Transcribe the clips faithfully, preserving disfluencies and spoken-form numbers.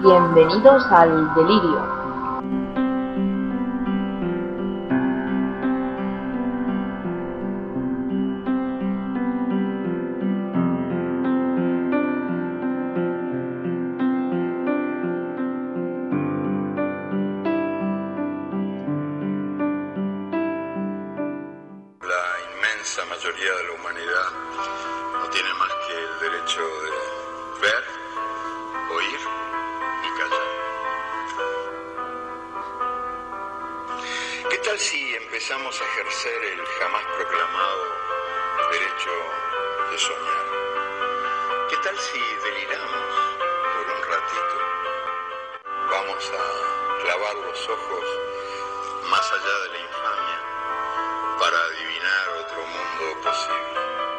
Bienvenidos al Delirio. La mayoría de la humanidad no tiene más que el derecho de ver, oír y callar. ¿Qué tal si empezamos a ejercer el jamás proclamado derecho de soñar? ¿Qué tal si deliramos por un ratito? Vamos a clavar los ojos más allá de la infamia para adivinar otro mundo posible.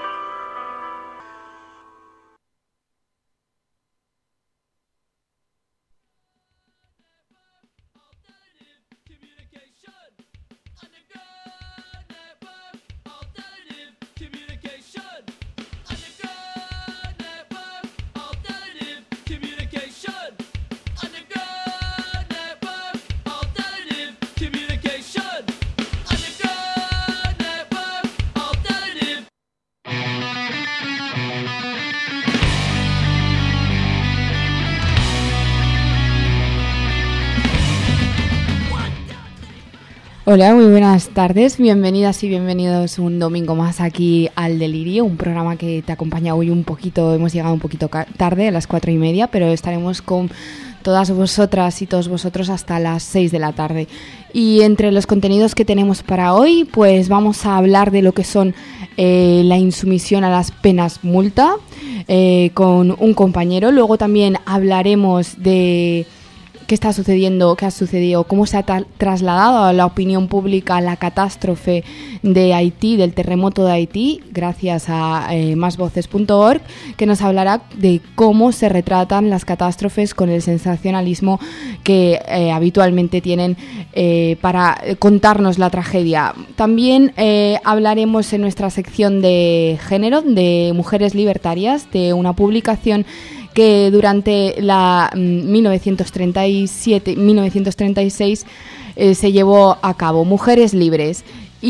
Hola, muy buenas tardes, bienvenidas y bienvenidos un domingo más aquí al Delirio, un programa que te acompaña hoy un poquito, hemos llegado un poquito tarde, a las cuatro y media, pero estaremos con todas vosotras y todos vosotros hasta las seis de la tarde. Y entre los contenidos que tenemos para hoy, pues vamos a hablar de lo que son eh, la insumisión a las penas multa eh, con un compañero, luego también hablaremos de qué está sucediendo, qué ha sucedido, cómo se ha tra- trasladado a la opinión pública la catástrofe de Haití, del terremoto de Haití, gracias a eh, más voces punto org, que nos hablará de cómo se retratan las catástrofes con el sensacionalismo que eh, habitualmente tienen eh, para contarnos la tragedia. También eh, hablaremos en nuestra sección de género, de mujeres libertarias, de una publicación que durante la mil novecientos treinta y siete mil novecientos treinta y seis eh, se llevó a cabo, Mujeres Libres.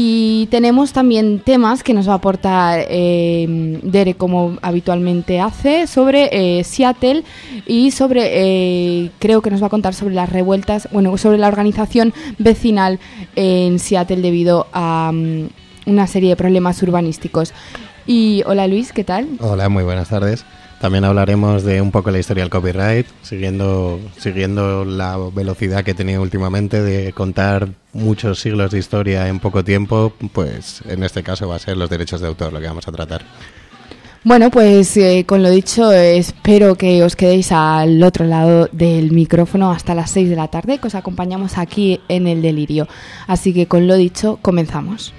Y tenemos también temas que nos va a aportar eh, Dere, como habitualmente hace, sobre eh, Seattle y sobre, eh, creo que nos va a contar sobre las revueltas, bueno, sobre la organización vecinal en Seattle debido a um, una serie de problemas urbanísticos. Y hola Luis, ¿qué tal? Hola, muy buenas tardes. También hablaremos de un poco la historia del copyright, siguiendo siguiendo la velocidad que he tenido últimamente de contar muchos siglos de historia en poco tiempo, pues en este caso va a ser los derechos de autor lo que vamos a tratar. Bueno, pues eh, con lo dicho, eh, espero que os quedéis al otro lado del micrófono hasta las seis de la tarde, que os acompañamos aquí en el Delirio. Así que con lo dicho, comenzamos.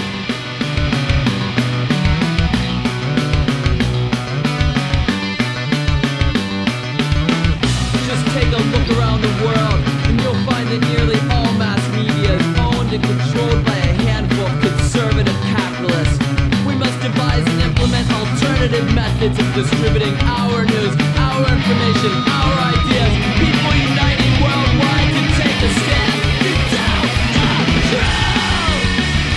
Controlled by a handful of conservative capitalists. We must devise and implement alternative methods of distributing our news, our information, our ideas. People uniting worldwide to take a stand to tell the truth.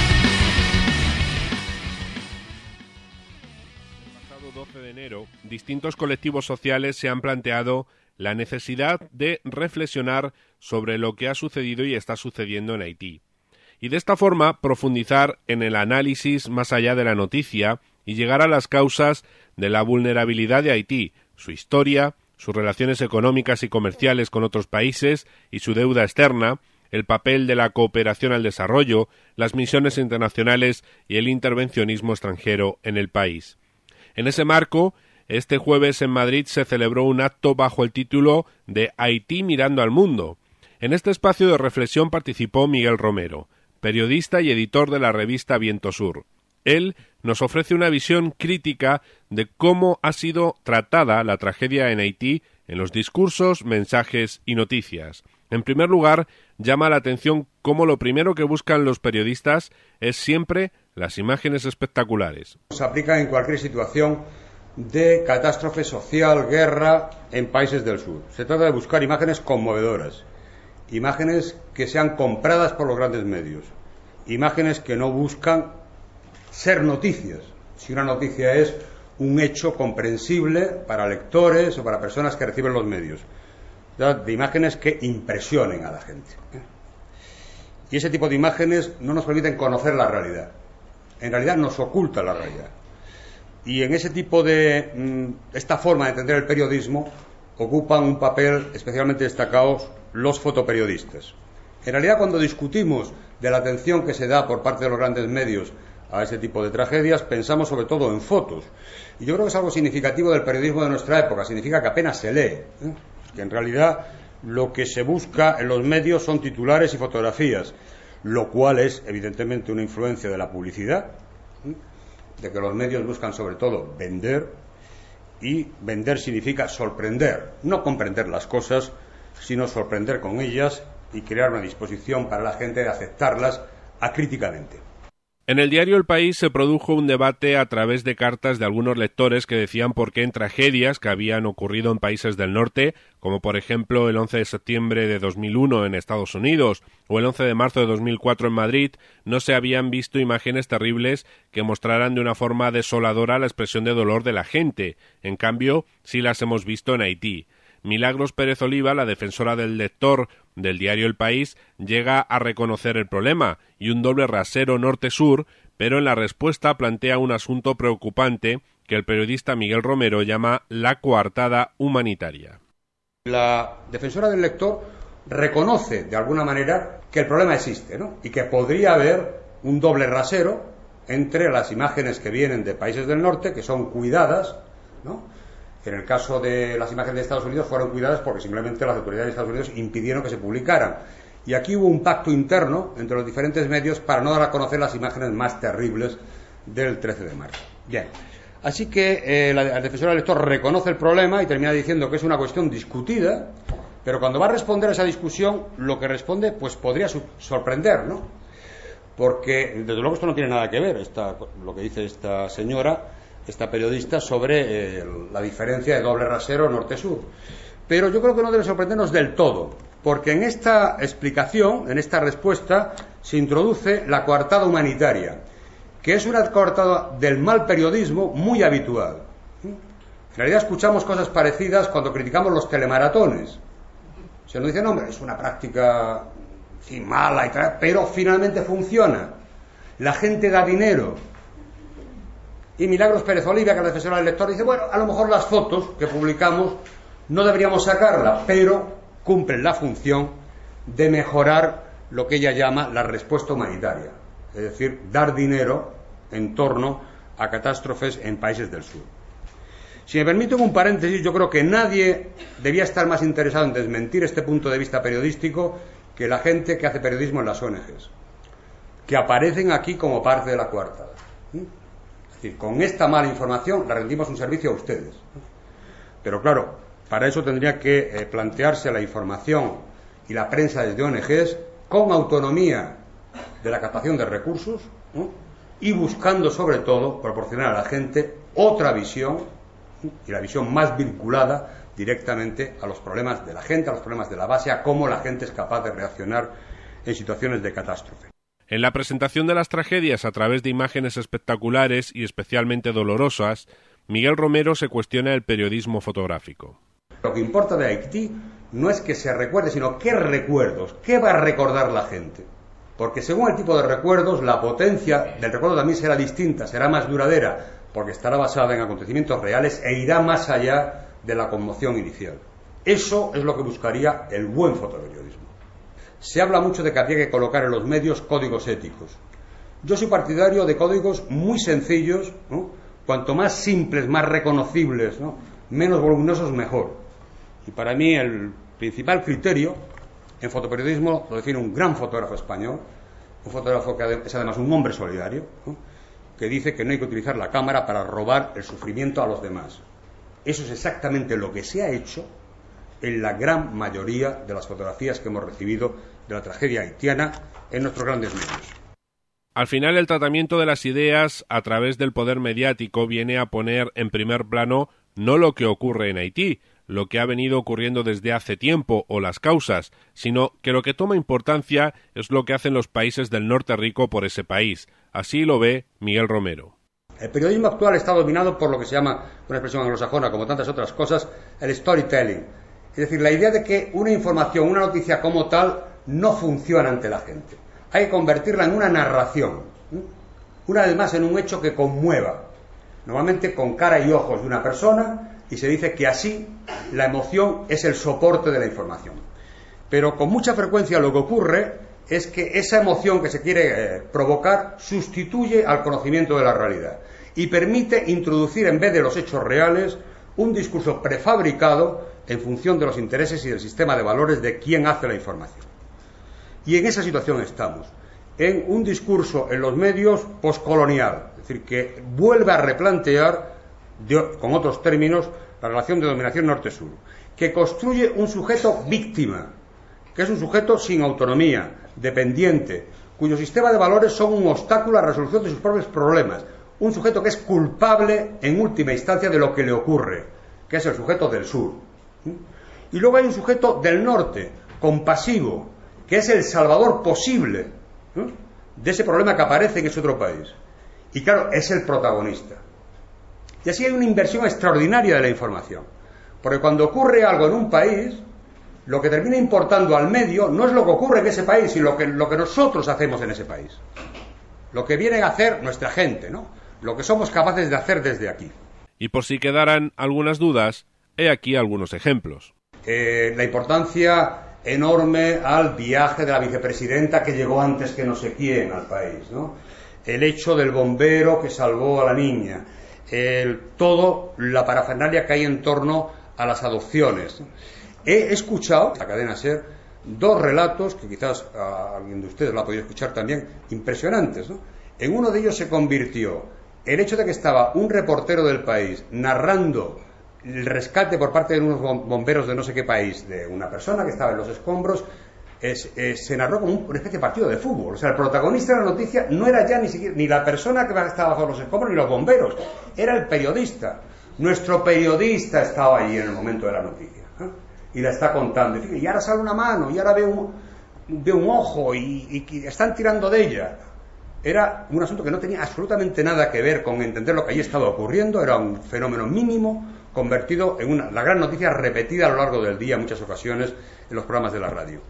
El pasado doce de enero, distintos colectivos sociales se han planteado la necesidad de reflexionar sobre lo que ha sucedido y está sucediendo en Haití. Y de esta forma profundizar en el análisis más allá de la noticia y llegar a las causas de la vulnerabilidad de Haití, su historia, sus relaciones económicas y comerciales con otros países y su deuda externa, el papel de la cooperación al desarrollo, las misiones internacionales y el intervencionismo extranjero en el país. En ese marco, este jueves en Madrid se celebró un acto bajo el título de Haití mirando al mundo. En este espacio de reflexión participó Miguel Romero, periodista y editor de la revista Viento Sur. Él nos ofrece una visión crítica de cómo ha sido tratada la tragedia en Haití en los discursos, mensajes y noticias. En primer lugar, llama la atención cómo lo primero que buscan los periodistas es siempre las imágenes espectaculares. Se aplica en cualquier situación de catástrofe social, guerra en países del sur. Se trata de buscar imágenes conmovedoras, imágenes que sean compradas por los grandes medios, imágenes que no buscan ser noticias. Si una noticia es un hecho comprensible para lectores o para personas que reciben los medios, de imágenes que impresionen a la gente. Y ese tipo de imágenes no nos permiten conocer la realidad. En realidad nos oculta la realidad. Y en ese tipo de... esta forma de entender el periodismo ocupan un papel especialmente destacado los fotoperiodistas. En realidad, cuando discutimos de la atención que se da por parte de los grandes medios a ese tipo de tragedias, pensamos sobre todo en fotos. Y yo creo que es algo significativo del periodismo de nuestra época. Significa que apenas se lee, ¿eh? Que en realidad lo que se busca en los medios son titulares y fotografías, lo cual es evidentemente una influencia de la publicidad, ¿eh? De que los medios buscan sobre todo vender, y vender significa sorprender, no comprender las cosas, sino sorprender con ellas y crear una disposición para la gente de aceptarlas acríticamente. En el diario El País se produjo un debate a través de cartas de algunos lectores que decían por qué en tragedias que habían ocurrido en países del norte, como por ejemplo el once de septiembre de dos mil uno en Estados Unidos o el once de marzo de dos mil cuatro en Madrid, no se habían visto imágenes terribles que mostraran de una forma desoladora la expresión de dolor de la gente. En cambio, sí las hemos visto en Haití. Milagros Pérez Oliva, la defensora del lector del diario El País, llega a reconocer el problema y un doble rasero norte-sur, pero en la respuesta plantea un asunto preocupante que el periodista Miguel Romero llama la coartada humanitaria. La defensora del lector reconoce de alguna manera que el problema existe, ¿no? Y que podría haber un doble rasero entre las imágenes que vienen de países del norte, que son cuidadas, ¿no? En el caso de las imágenes de Estados Unidos fueron cuidadas porque simplemente las autoridades de Estados Unidos impidieron que se publicaran. Y aquí hubo un pacto interno entre los diferentes medios para no dar a conocer las imágenes más terribles del trece de marzo. Bien, así que eh, la, la defensora del lector reconoce el problema y termina diciendo que es una cuestión discutida, pero cuando va a responder a esa discusión, lo que responde pues podría su- sorprender, ¿no? Porque, desde luego, esto no tiene nada que ver, esta, lo que dice esta señora, esta periodista, sobre eh, la diferencia de doble rasero norte-sur. Pero yo creo que no debe sorprendernos del todo, porque en esta explicación, en esta respuesta, se introduce la coartada humanitaria, que es una coartada del mal periodismo muy habitual. En realidad escuchamos cosas parecidas cuando criticamos los telemaratones. Se nos dice, no, hombre, es una práctica sí, mala y tal, pero finalmente funciona. La gente da dinero. Y Milagros Pérez Oliva, que es la defensora del lector, dice, bueno, a lo mejor las fotos que publicamos no deberíamos sacarlas, pero cumplen la función de mejorar lo que ella llama la respuesta humanitaria, es decir, dar dinero en torno a catástrofes en países del sur. Si me permiten un paréntesis, yo creo que nadie debía estar más interesado en desmentir este punto de vista periodístico que la gente que hace periodismo en las O N Ges, que aparecen aquí como parte de la coartada. Es decir, con esta mala información le rendimos un servicio a ustedes. Pero claro, para eso tendría que eh, plantearse la información y la prensa desde O N Ges con autonomía de la captación de recursos, ¿no? Y buscando sobre todo proporcionar a la gente otra visión, ¿no? Y la visión más vinculada directamente a los problemas de la gente, a los problemas de la base, a cómo la gente es capaz de reaccionar en situaciones de catástrofe. En la presentación de las tragedias a través de imágenes espectaculares y especialmente dolorosas, Miguel Romero se cuestiona el periodismo fotográfico. Lo que importa de Haití no es que se recuerde, sino qué recuerdos, qué va a recordar la gente. Porque según el tipo de recuerdos, la potencia del recuerdo también será distinta, será más duradera, porque estará basada en acontecimientos reales e irá más allá de la conmoción inicial. Eso es lo que buscaría el buen fotoperiodismo. Se habla mucho de que habría que colocar en los medios códigos éticos. Yo soy partidario de códigos muy sencillos, ¿no? Cuanto más simples, más reconocibles, ¿no? Menos voluminosos, mejor. Y para mí el principal criterio en fotoperiodismo lo define un gran fotógrafo español, un fotógrafo que es además un hombre solidario, ¿no? Que dice que no hay que utilizar la cámara para robar el sufrimiento a los demás. Eso es exactamente lo que se ha hecho en la gran mayoría de las fotografías que hemos recibido de la tragedia haitiana en nuestros grandes medios. Al final, el tratamiento de las ideas a través del poder mediático viene a poner en primer plano no lo que ocurre en Haití, lo que ha venido ocurriendo desde hace tiempo o las causas, sino que lo que toma importancia es lo que hacen los países del norte rico por ese país. Así lo ve Miguel Romero. El periodismo actual está dominado por lo que se llama, una expresión anglosajona, como tantas otras cosas, el storytelling. Es decir, la idea de que una información, una noticia como tal, no funciona ante la gente. Hay que convertirla en una narración, ¿eh? Una vez más en un hecho que conmueva, normalmente con cara y ojos de una persona, y se dice que así la emoción es el soporte de la información. Pero con mucha frecuencia lo que ocurre es que esa emoción que se quiere eh, provocar sustituye al conocimiento de la realidad y permite introducir en vez de los hechos reales un discurso prefabricado en función de los intereses y del sistema de valores de quien hace la información. Y en esa situación estamos, en un discurso en los medios postcolonial, es decir, que vuelve a replantear, de, con otros términos, la relación de dominación norte-sur, que construye un sujeto víctima, que es un sujeto sin autonomía, dependiente, cuyo sistema de valores son un obstáculo a la resolución de sus propios problemas, un sujeto que es culpable en última instancia de lo que le ocurre, que es el sujeto del sur. Y luego hay un sujeto del norte, compasivo, que es el salvador posible, ¿no?, de ese problema que aparece en ese otro país. Y claro, es el protagonista. Y así hay una inversión extraordinaria de la información. Porque cuando ocurre algo en un país, lo que termina importando al medio no es lo que ocurre en ese país, sino lo que, lo que nosotros hacemos en ese país. Lo que viene a hacer nuestra gente, ¿no? Lo que somos capaces de hacer desde aquí. Y por si quedaran algunas dudas, he aquí algunos ejemplos. Eh, la importancia enorme al viaje de la vicepresidenta que llegó antes que no sé quién al país, ¿no? El hecho del bombero que salvó a la niña, el, todo la parafernalia que hay en torno a las adopciones. He escuchado en la cadena SER dos relatos que quizás a alguien de ustedes lo ha podido escuchar también, impresionantes, ¿no? En uno de ellos se convirtió el hecho de que estaba un reportero del país narrando el rescate por parte de unos bomberos de no sé qué país de una persona que estaba en los escombros. Es, es, se narró como una especie de partido de fútbol. O sea, el protagonista de la noticia no era ya ni siquiera ni la persona que estaba bajo los escombros ni los bomberos, era el periodista. Nuestro periodista estaba allí en el momento de la noticia, ¿eh? Y la está contando. Y, y ahora sale una mano, y ahora ve un, ve un ojo, y, y, y están tirando de ella. Era un asunto que no tenía absolutamente nada que ver con entender lo que allí estaba ocurriendo. Era un fenómeno mínimo convertido en una, la gran noticia repetida a lo largo del día en muchas ocasiones en los programas de la radio.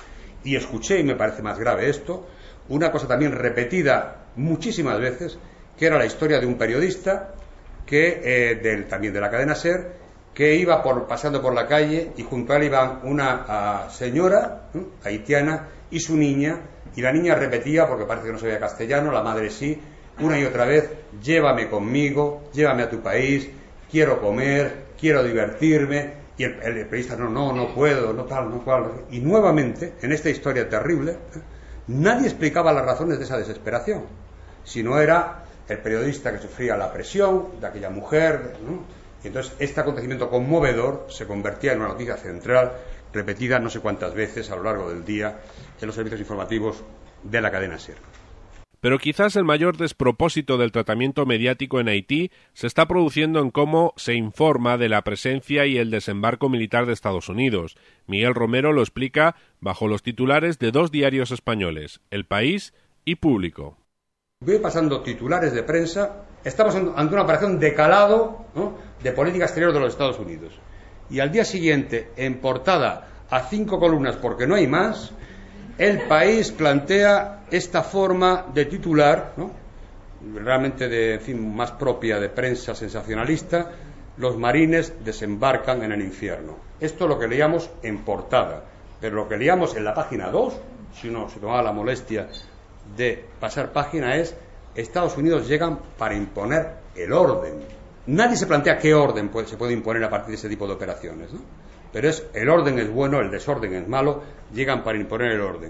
Y escuché, y me parece más grave esto, una cosa también repetida muchísimas veces, que era la historia de un periodista que eh, del, también de la cadena SER, que iba por, pasando por la calle y junto a él iban una uh, señora ¿eh? haitiana y su niña, y la niña repetía, porque parece que no sabía castellano, la madre sí, una y otra vez: llévame conmigo, llévame a tu país, quiero comer, quiero divertirme. Y el, el periodista, no, no, no puedo, no tal, no cual. Y nuevamente, en esta historia terrible, ¿eh? nadie explicaba las razones de esa desesperación, sino era el periodista que sufría la presión de aquella mujer, ¿no? Y entonces este acontecimiento conmovedor se convertía en una noticia central, repetida no sé cuántas veces a lo largo del día en los servicios informativos de la cadena SER. Pero quizás el mayor despropósito del tratamiento mediático en Haití se está produciendo en cómo se informa de la presencia y el desembarco militar de Estados Unidos. Miguel Romero lo explica bajo los titulares de dos diarios españoles, El País y Público. Voy pasando titulares de prensa. Estamos ante una operación de calado, ¿no?, de política exterior de los Estados Unidos. Y al día siguiente, en portada a cinco columnas porque no hay más, El País plantea esta forma de titular, ¿no?, realmente de, en fin, más propia de prensa sensacionalista: los marines desembarcan en el infierno. Esto es lo que leíamos en portada, pero lo que leíamos en la página dos, si uno se tomaba la molestia de pasar página, es: Estados Unidos llegan para imponer el orden. Nadie se plantea qué orden puede, se puede imponer a partir de ese tipo de operaciones, ¿no? Pero es: el orden es bueno, el desorden es malo, llegan para imponer el orden.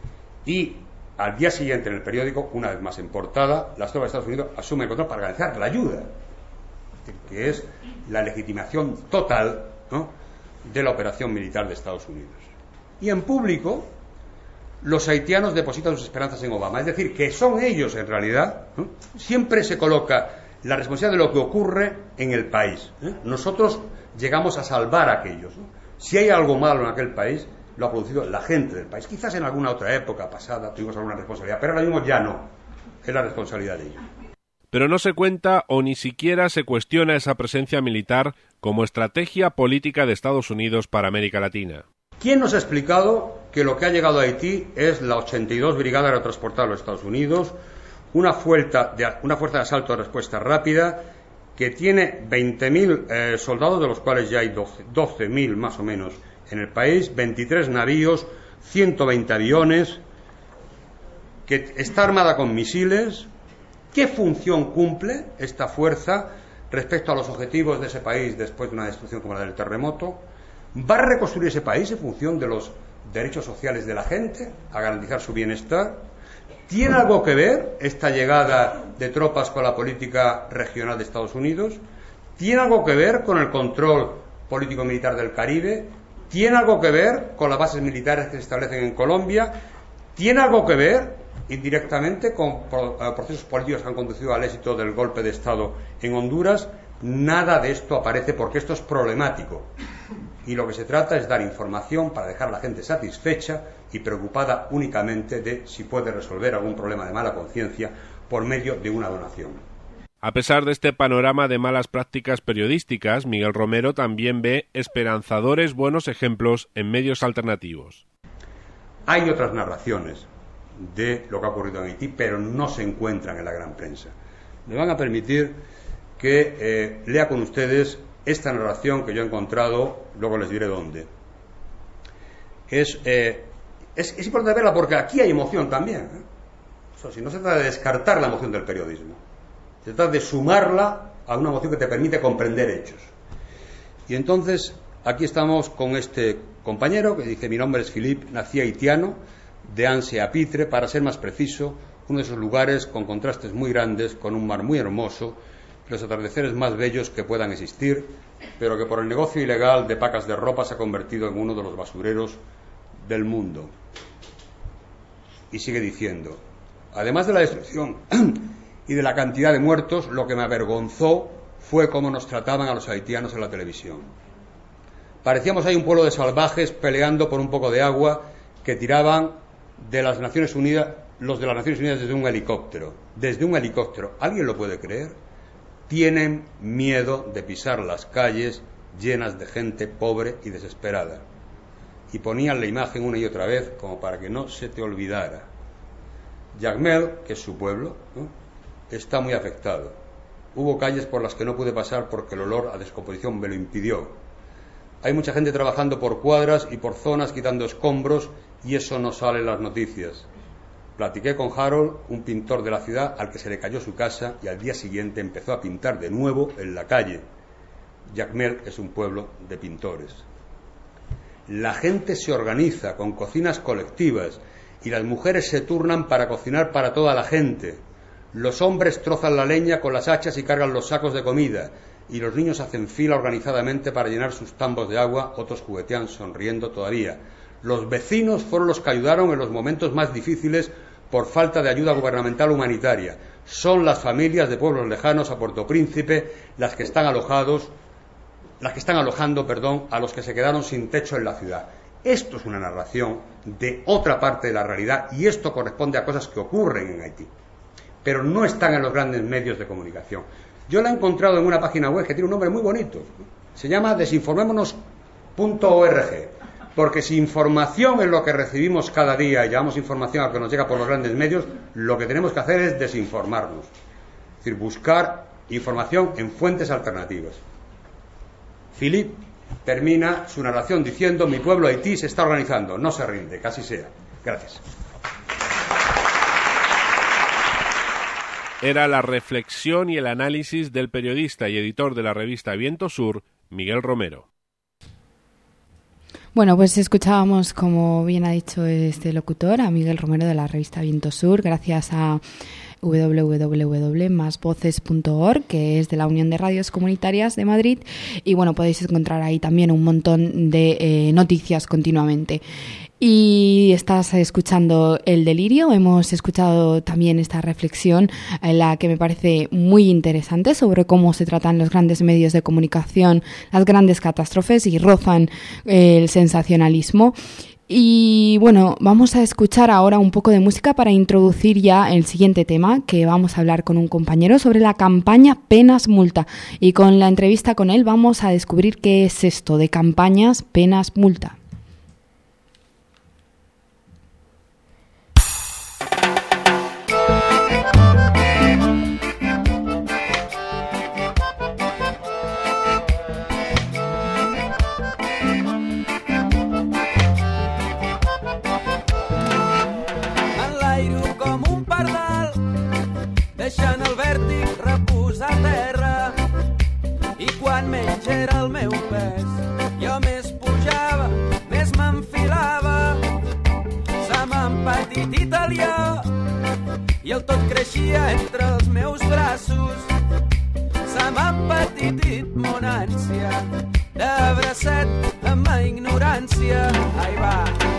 Y al día siguiente en el periódico, una vez más en portada, las tropas de Estados Unidos asumen el control para garantizar la ayuda, que es la legitimación total, ¿no?, de la operación militar de Estados Unidos. Y en Público los haitianos depositan sus esperanzas en Obama. Es decir, que son ellos en realidad, ¿no? Siempre se coloca la responsabilidad de lo que ocurre en el país, ¿eh? Nosotros llegamos a salvar a aquellos, ¿no? Si hay algo malo en aquel país, lo ha producido la gente del país. Quizás en alguna otra época pasada tuvimos alguna responsabilidad, pero ahora mismo ya no. Es la responsabilidad de ellos. Pero no se cuenta o ni siquiera se cuestiona esa presencia militar como estrategia política de Estados Unidos para América Latina. ¿Quién nos ha explicado que lo que ha llegado a Haití es la ochenta y dos Brigada Aerotransportada de los Estados Unidos, una fuerza de, una fuerza de asalto de respuesta rápida que tiene veinte mil eh, soldados, de los cuales ya hay doce mil más o menos en el país, veintitrés navíos, ciento veinte aviones, que está armada con misiles? ¿Qué función cumple esta fuerza respecto a los objetivos de ese país después de una destrucción como la del terremoto? ¿Va a reconstruir ese país en función de los derechos sociales de la gente, a garantizar su bienestar? ¿Tiene algo que ver esta llegada de tropas con la política regional de Estados Unidos? ¿Tiene algo que ver con el control político-militar del Caribe? ¿Tiene algo que ver con las bases militares que se establecen en Colombia? ¿Tiene algo que ver indirectamente con procesos políticos que han conducido al éxito del golpe de Estado en Honduras? Nada de esto aparece porque esto es problemático. Y lo que se trata es dar información para dejar a la gente satisfecha y preocupada únicamente de si puede resolver algún problema de mala conciencia por medio de una donación. A pesar de este panorama de malas prácticas periodísticas, Miguel Romero también ve esperanzadores buenos ejemplos en medios alternativos. Hay otras narraciones de lo que ha ocurrido en Haití, pero no se encuentran en la gran prensa. Me van a permitir que eh, lea con ustedes esta narración que yo he encontrado, luego les diré dónde. Es, eh, es, es importante verla porque aquí hay emoción también, ¿eh? O sea, si no se trata de descartar la emoción del periodismo, se trata de sumarla a una emoción que te permite comprender hechos. Y entonces, aquí estamos con este compañero que dice: mi nombre es Philippe, nací haitiano, de Anse a Pitre, para ser más preciso, uno de esos lugares con contrastes muy grandes, con un mar muy hermoso, los atardeceres más bellos que puedan existir, pero que por el negocio ilegal de pacas de ropa se ha convertido en uno de los basureros del mundo. Y sigue diciendo: además de la destrucción y de la cantidad de muertos, lo que me avergonzó fue cómo nos trataban a los haitianos en la televisión. Parecíamos ahí un pueblo de salvajes peleando por un poco de agua que tiraban de las Naciones Unidas, los de las Naciones Unidas desde un helicóptero. Desde un helicóptero. ¿Alguien lo puede creer? Tienen miedo de pisar las calles llenas de gente pobre y desesperada. Y ponían la imagen una y otra vez como para que no se te olvidara. Jacmel, que es su pueblo, ¿no?, está muy afectado. Hubo calles por las que no pude pasar porque el olor a descomposición me lo impidió. Hay mucha gente trabajando por cuadras y por zonas quitando escombros y eso no sale en las noticias. Platiqué con Harold, un pintor de la ciudad al que se le cayó su casa y al día siguiente empezó a pintar de nuevo en la calle. Jacmel es un pueblo de pintores. La gente se organiza con cocinas colectivas y las mujeres se turnan para cocinar para toda la gente. Los hombres trozan la leña con las hachas y cargan los sacos de comida y los niños hacen fila organizadamente para llenar sus tambos de agua, otros juguetean sonriendo todavía. Los vecinos fueron los que ayudaron en los momentos más difíciles por falta de ayuda gubernamental humanitaria. Son las familias de pueblos lejanos a Puerto Príncipe las que están alojados, las que están alojando, perdón, a los que se quedaron sin techo en la ciudad. Esto es una narración de otra parte de la realidad y esto corresponde a cosas que ocurren en Haití, pero no están en los grandes medios de comunicación. Yo la he encontrado en una página web que tiene un nombre muy bonito. Se llama desinformémonos punto org. Porque si información es lo que recibimos cada día y llevamos información a lo que nos llega por los grandes medios, lo que tenemos que hacer es desinformarnos. Es decir, buscar información en fuentes alternativas. Philippe termina su narración diciendo: mi pueblo Haití se está organizando, no se rinde, casi sea. Gracias. Era la reflexión y el análisis del periodista y editor de la revista Viento Sur, Miguel Romero. Bueno, pues escuchábamos, como bien ha dicho este locutor, a Miguel Romero de la revista Viento Sur, gracias a doble u doble u doble u punto más voces punto org, que es de la Unión de Radios Comunitarias de Madrid, y bueno, podéis encontrar ahí también un montón de eh, noticias continuamente. Y estás escuchando El Delirio. Hemos escuchado también esta reflexión, en la que me parece muy interesante, sobre cómo se tratan los grandes medios de comunicación, las grandes catástrofes, y rozan eh, el sensacionalismo. Y bueno, vamos a escuchar ahora un poco de música para introducir ya el siguiente tema, que vamos a hablar con un compañero sobre la campaña Penas Multa. Y con la entrevista con él vamos a descubrir qué es esto de campañas Penas Multa. Deixant el vèrtic reposar a terra, i quan menys era el meu pes, jo més pujava, més m'enfilava. Se m'ha empatit italià i el tot creixia entre els meus braços. Se m'ha empetitit mon ànsia de bracet amb ma ignorància. Ai va.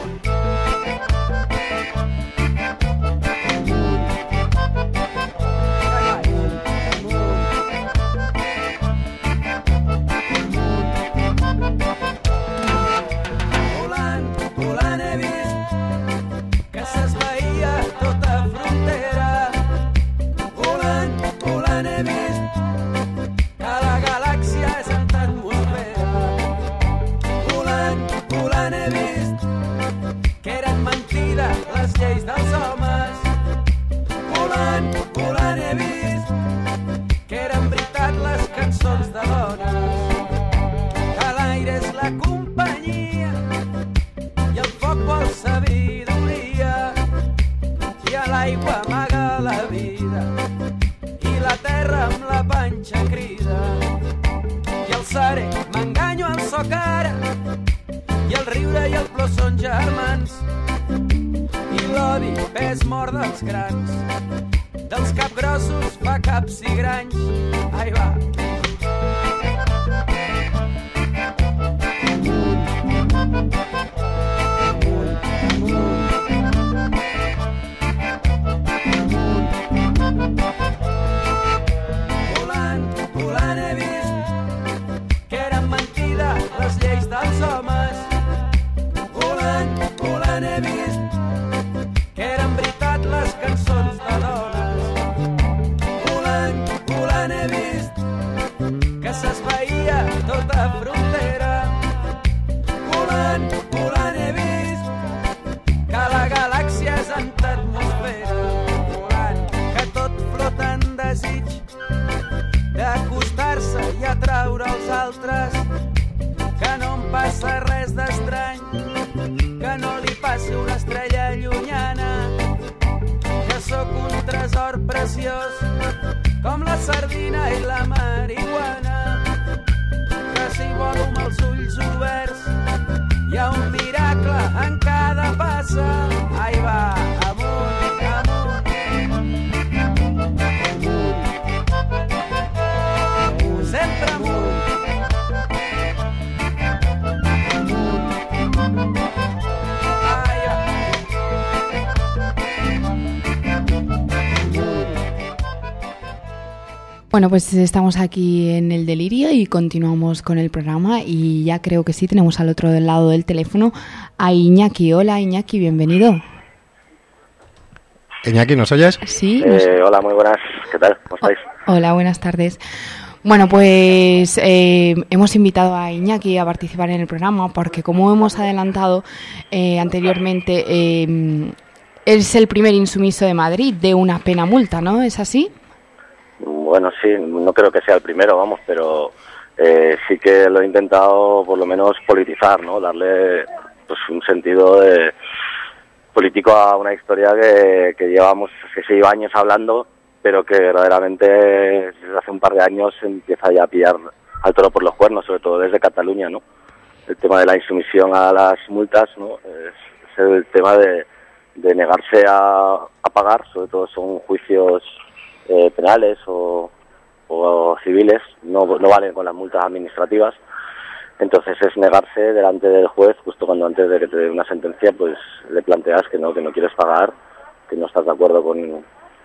Bueno, pues estamos aquí en El Delirio y continuamos con el programa, y ya creo que sí tenemos al otro lado del teléfono a Iñaki. Hola Iñaki, bienvenido. Iñaki, ¿nos oyes? Sí. Nos... Eh, hola, muy buenas. ¿Qué tal? ¿Cómo estáis? O- hola, buenas tardes. Bueno, pues eh, hemos invitado a Iñaki a participar en el programa porque, como hemos adelantado eh, anteriormente, eh, es el primer insumiso de Madrid de una pena multa, ¿no? ¿Es así? Bueno, sí, no creo que sea el primero, vamos, pero eh, sí que lo he intentado por lo menos politizar, ¿no? Darle pues un sentido de político a una historia que, que llevamos, que se lleva años hablando, pero que verdaderamente desde hace un par de años empieza ya a pillar al toro por los cuernos, sobre todo desde Cataluña, ¿no? El tema de la insumisión a las multas, ¿no? Es, es el tema de, de negarse a, a pagar, sobre todo son juicios eh, penales o, o civiles, no, no valen con las multas administrativas. Entonces es negarse delante del juez, justo cuando antes de que te dé una sentencia, pues le planteas que no, que no quieres pagar, que no estás de acuerdo con,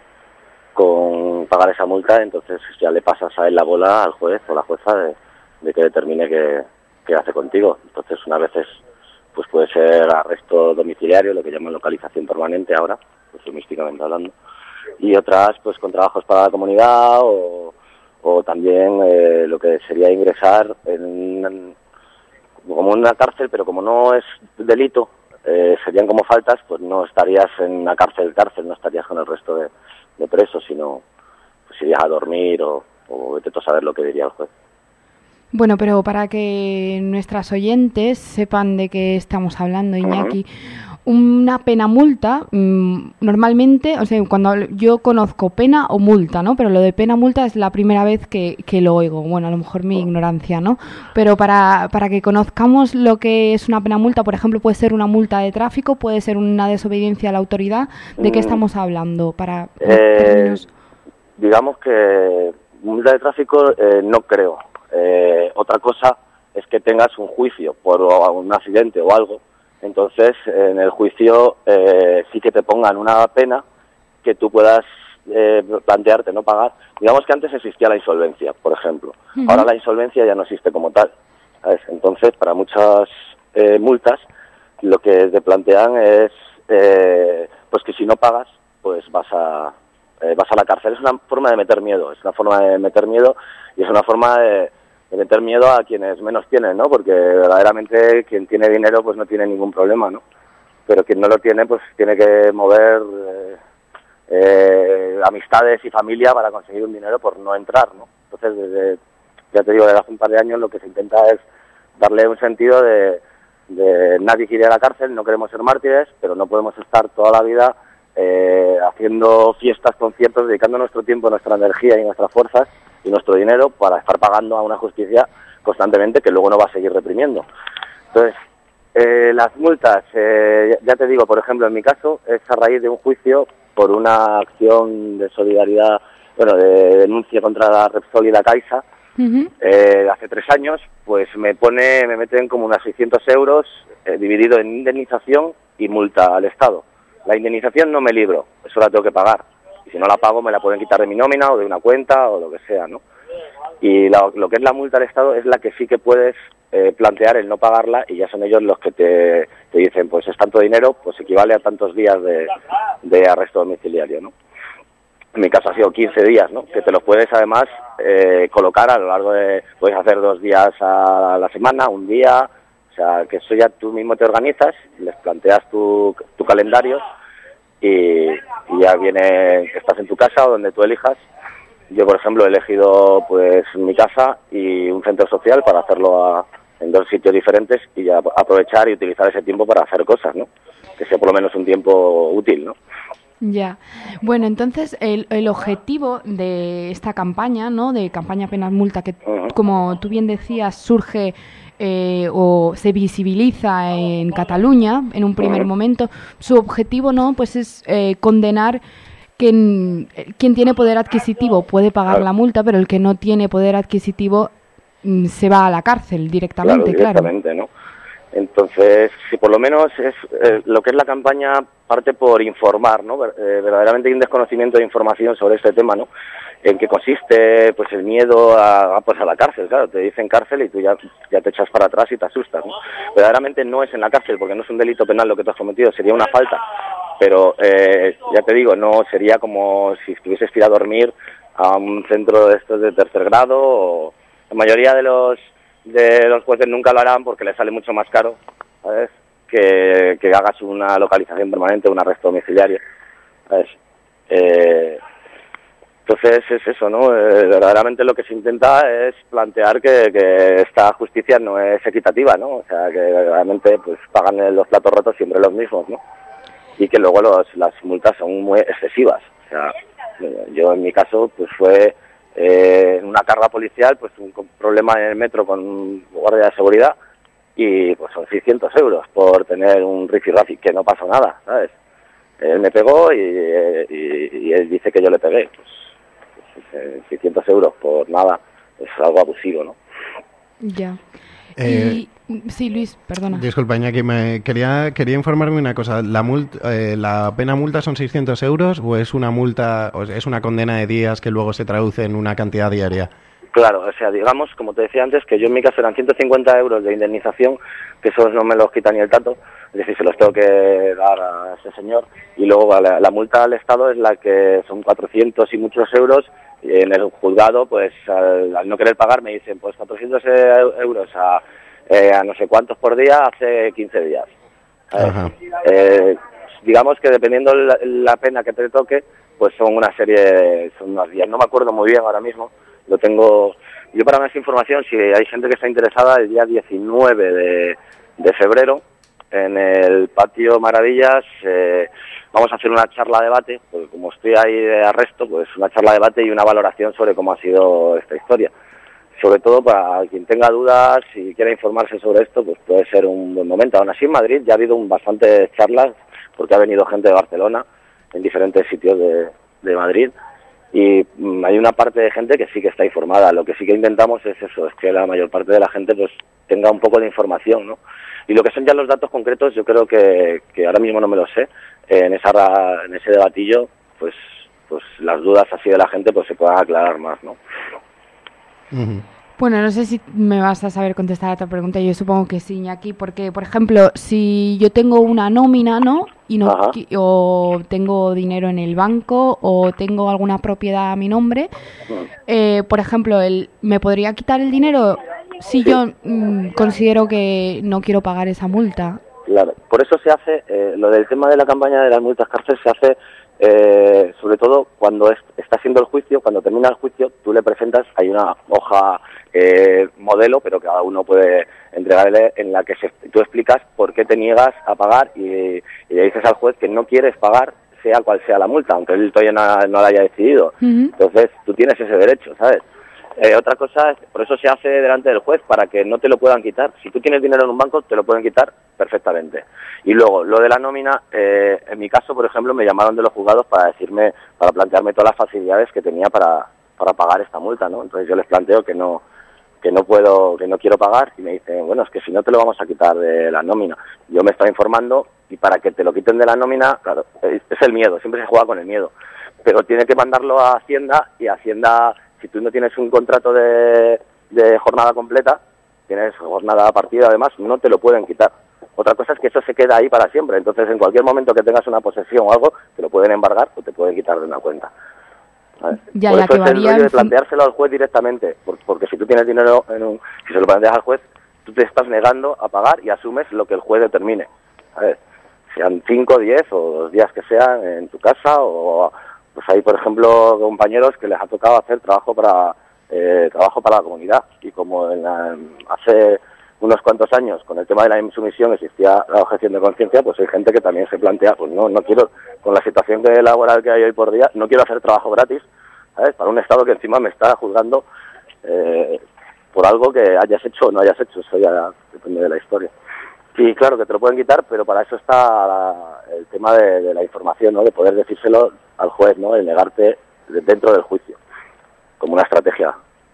con pagar esa multa, entonces ya le pasas a él la bola al juez o la jueza de, de que determine qué, qué hace contigo. Entonces unas veces pues puede ser arresto domiciliario, lo que llaman localización permanente ahora, pues eufemísticamente hablando, y otras pues con trabajos para la comunidad o, o también eh, lo que sería ingresar en, en como en una cárcel, pero como no es delito, eh, serían como faltas, pues no estarías en una cárcel, cárcel, no estarías con el resto de, de presos, sino pues irías a dormir o, o vete tú a saber lo que diría el juez. Bueno, pero para que nuestras oyentes sepan de qué estamos hablando, Iñaki, uh-huh. una pena multa, mmm, normalmente, o sea, cuando yo conozco pena o multa, ¿no? Pero lo de pena multa es la primera vez que, que lo oigo. Bueno, a lo mejor mi ignorancia, ¿no? Pero para, para que conozcamos lo que es una pena multa, por ejemplo, puede ser una multa de tráfico, puede ser una desobediencia a la autoridad. ¿De qué estamos hablando? Para eh, términos... Digamos que multa de tráfico eh, no creo. Eh, otra cosa es que tengas un juicio por un accidente o algo, entonces en el juicio eh, sí que te pongan una pena que tú puedas eh, plantearte no pagar. Digamos que antes existía la insolvencia, por ejemplo. Uh-huh. Ahora la insolvencia ya no existe como tal, ¿sabes? Entonces para muchas eh, multas lo que te plantean es eh, pues que si no pagas pues vas a eh, vas a la cárcel. Es una forma de meter miedo, es una forma de meter miedo y es una forma de de meter miedo a quienes menos tienen, ¿no? Porque verdaderamente quien tiene dinero pues no tiene ningún problema, ¿no? Pero quien no lo tiene pues tiene que mover eh, eh, amistades y familia para conseguir un dinero por no entrar, ¿no? Entonces, desde, ya te digo, desde hace un par de años lo que se intenta es darle un sentido de, de nadie quiere ir a la cárcel, no queremos ser mártires, pero no podemos estar toda la vida eh, haciendo fiestas, conciertos, dedicando nuestro tiempo, nuestra energía y nuestras fuerzas y nuestro dinero para estar pagando a una justicia constantemente que luego no va a seguir reprimiendo. Entonces, eh, las multas, eh, ya te digo, por ejemplo, en mi caso, es a raíz de un juicio por una acción de solidaridad, bueno, de denuncia contra la Repsol y la Caixa, uh-huh. eh, hace tres años, pues me pone, me meten como unos seiscientos euros eh, dividido en indemnización y multa al Estado. La indemnización no me libro, eso la tengo que pagar. Y si no la pago me la pueden quitar de mi nómina o de una cuenta o lo que sea, ¿no? Y la, lo que es la multa al Estado es la que sí que puedes eh, plantear el no pagarla y ya son ellos los que te, te dicen, pues es tanto dinero, pues equivale a tantos días de, de arresto domiciliario, ¿no? En mi caso ha sido quince días, ¿no? Que te los puedes además eh, colocar a lo largo de, puedes hacer dos días a la semana, un día, o sea, que eso ya tú mismo te organizas, les planteas tu, tu calendario y, y ya viene, que estás en tu casa o donde tú elijas. Yo, por ejemplo, he elegido pues mi casa y un centro social para hacerlo a, en dos sitios diferentes y ya aprovechar y utilizar ese tiempo para hacer cosas, ¿no? Que sea por lo menos un tiempo útil, ¿no? Ya. Bueno, entonces el, el objetivo de esta campaña, ¿no? De campaña Penas Multa, que uh-huh. como tú bien decías, surge eh, o se visibiliza en Cataluña en un primer uh-huh. momento, su objetivo, ¿no? Pues es eh, condenar que quien tiene poder adquisitivo puede pagar claro. la multa, pero el que no tiene poder adquisitivo mm, se va a la cárcel directamente, claro. Directamente, claro. ¿no? Entonces, si por lo menos es eh, lo que es la campaña parte por informar, ¿no? Eh, verdaderamente hay un desconocimiento de información sobre este tema, ¿no? En qué consiste, pues el miedo a, pues a la cárcel, claro, te dicen cárcel y tú ya, ya te echas para atrás y te asustas, ¿no? Verdaderamente no es en la cárcel, porque no es un delito penal lo que tú has cometido, sería una falta, pero eh, ya te digo, no sería como si estuvieses que ir a dormir a un centro de estos de tercer grado, o la mayoría de los de los jueces nunca lo harán porque les sale mucho más caro, ¿sabes? Que, que hagas una localización permanente, un arresto domiciliario, ¿sabes? Eh, entonces es eso, ¿no? Eh, verdaderamente lo que se intenta es plantear que, que esta justicia no es equitativa, ¿no? O sea, que verdaderamente pues pagan los platos rotos siempre los mismos, ¿no? Y que luego los, las multas son muy excesivas. O sea, yo en mi caso pues fue eh, una carga policial, pues un problema en el metro con un guardia de seguridad y pues son seiscientos euros por tener un rifirrafi, que no pasó nada, ¿sabes? Él me pegó y, y, y él dice que yo le pegué. Pues, pues seiscientos euros por nada es algo abusivo, ¿no? Ya. Eh, y, sí, Luis, perdona. Disculpa, Iñaki, me quería, quería informarme una cosa. ¿La, multa, eh, ¿La pena multa son seiscientos euros o es una multa, o es una condena de días que luego se traduce en una cantidad diaria? Claro, o sea, digamos, como te decía antes, que yo en mi caso eran ciento cincuenta euros de indemnización, que esos no me los quita ni el tato, es decir, se los tengo que dar a ese señor, y luego la, la multa al Estado es la que son cuatrocientos y muchos euros, y en el juzgado, pues al, al no querer pagar me dicen, pues cuatrocientos euros a, eh, a no sé cuántos por día hace quince días. Ajá. Eh, digamos que dependiendo la, la pena que te toque, pues son una serie, son unos días, no me acuerdo muy bien ahora mismo. Lo tengo, yo para más información, si hay gente que está interesada, el día diecinueve de, de febrero, en el Patio Maravillas, eh, vamos a hacer una charla debate, porque como estoy ahí de arresto, pues una charla debate y una valoración sobre cómo ha sido esta historia. Sobre todo para quien tenga dudas y quiera informarse sobre esto, pues puede ser un buen momento. Aún así en Madrid ya ha habido un, bastantes charlas, porque ha venido gente de Barcelona, en diferentes sitios de, de Madrid, y mm, hay una parte de gente que sí que está informada. Lo que sí que intentamos es eso, es que la mayor parte de la gente pues tenga un poco de información, ¿no? Y lo que son ya los datos concretos, yo creo que, que ahora mismo no me lo sé. Eh, en esa en ese debatillo, pues pues las dudas así de la gente pues se puedan aclarar más, ¿no? Uh-huh. Bueno, no sé si me vas a saber contestar a otra pregunta, yo supongo que sí, Iñaki, porque, por ejemplo, si yo tengo una nómina, ¿no? Y no qui- o tengo dinero en el banco o tengo alguna propiedad a mi nombre, eh, por ejemplo, el, ¿me podría quitar el dinero si Sí. yo mm, considero que no quiero pagar esa multa? Claro, por eso se hace, eh, lo del tema de la campaña de las multas cárcel se hace eh, sobre todo cuando es, está haciendo el juicio, cuando termina el juicio, tú le presentas, hay una hoja eh, modelo, pero que cada uno puede entregarle, en la que se, tú explicas por qué te niegas a pagar y, y le dices al juez que no quieres pagar, sea cual sea la multa, aunque él todavía no, no la haya decidido. Uh-huh. Entonces, tú tienes ese derecho, ¿sabes? Eh, otra cosa, es, por eso se hace delante del juez, para que no te lo puedan quitar. Si tú tienes dinero en un banco, te lo pueden quitar perfectamente. Y luego, lo de la nómina, eh, en mi caso, por ejemplo, me llamaron de los juzgados para decirme, para plantearme todas las facilidades que tenía para, para pagar esta multa, ¿no? Entonces yo les planteo que no, que no puedo, que no quiero pagar, y me dicen, bueno, es que si no te lo vamos a quitar de la nómina. Yo me estoy informando, y para que te lo quiten de la nómina, claro, es, es el miedo, siempre se juega con el miedo. Pero tiene que mandarlo a Hacienda, y Hacienda, si tú no tienes un contrato de, de jornada completa, tienes jornada partida además, no te lo pueden quitar. Otra cosa es que eso se queda ahí para siempre, entonces en cualquier momento que tengas una posesión o algo, te lo pueden embargar o te pueden quitar de una cuenta. ¿Sabes? Ya, Por ya eso que es el varía rollo de en fun- planteárselo al juez directamente, por- porque si tú tienes dinero, en un, si se lo planteas al juez, tú te estás negando a pagar y asumes lo que el juez determine. ¿Sabes? Sean cinco, diez o los días que sean en tu casa, o pues hay, por ejemplo, compañeros que les ha tocado hacer trabajo para eh, trabajo para la comunidad, y como en la, hace unos cuantos años con el tema de la insumisión existía la objeción de conciencia, pues hay gente que también se plantea, pues no, no quiero, con la situación que laboral que hay hoy por día, no quiero hacer trabajo gratis, ¿sabes? Para un Estado que encima me está juzgando eh, por algo que hayas hecho o no hayas hecho, eso ya depende de la historia. Y claro que te lo pueden quitar, pero para eso está la, el tema de, de la información, ¿no? De poder decírselo al juez, ¿no? El negarte dentro del juicio, como una estrategia.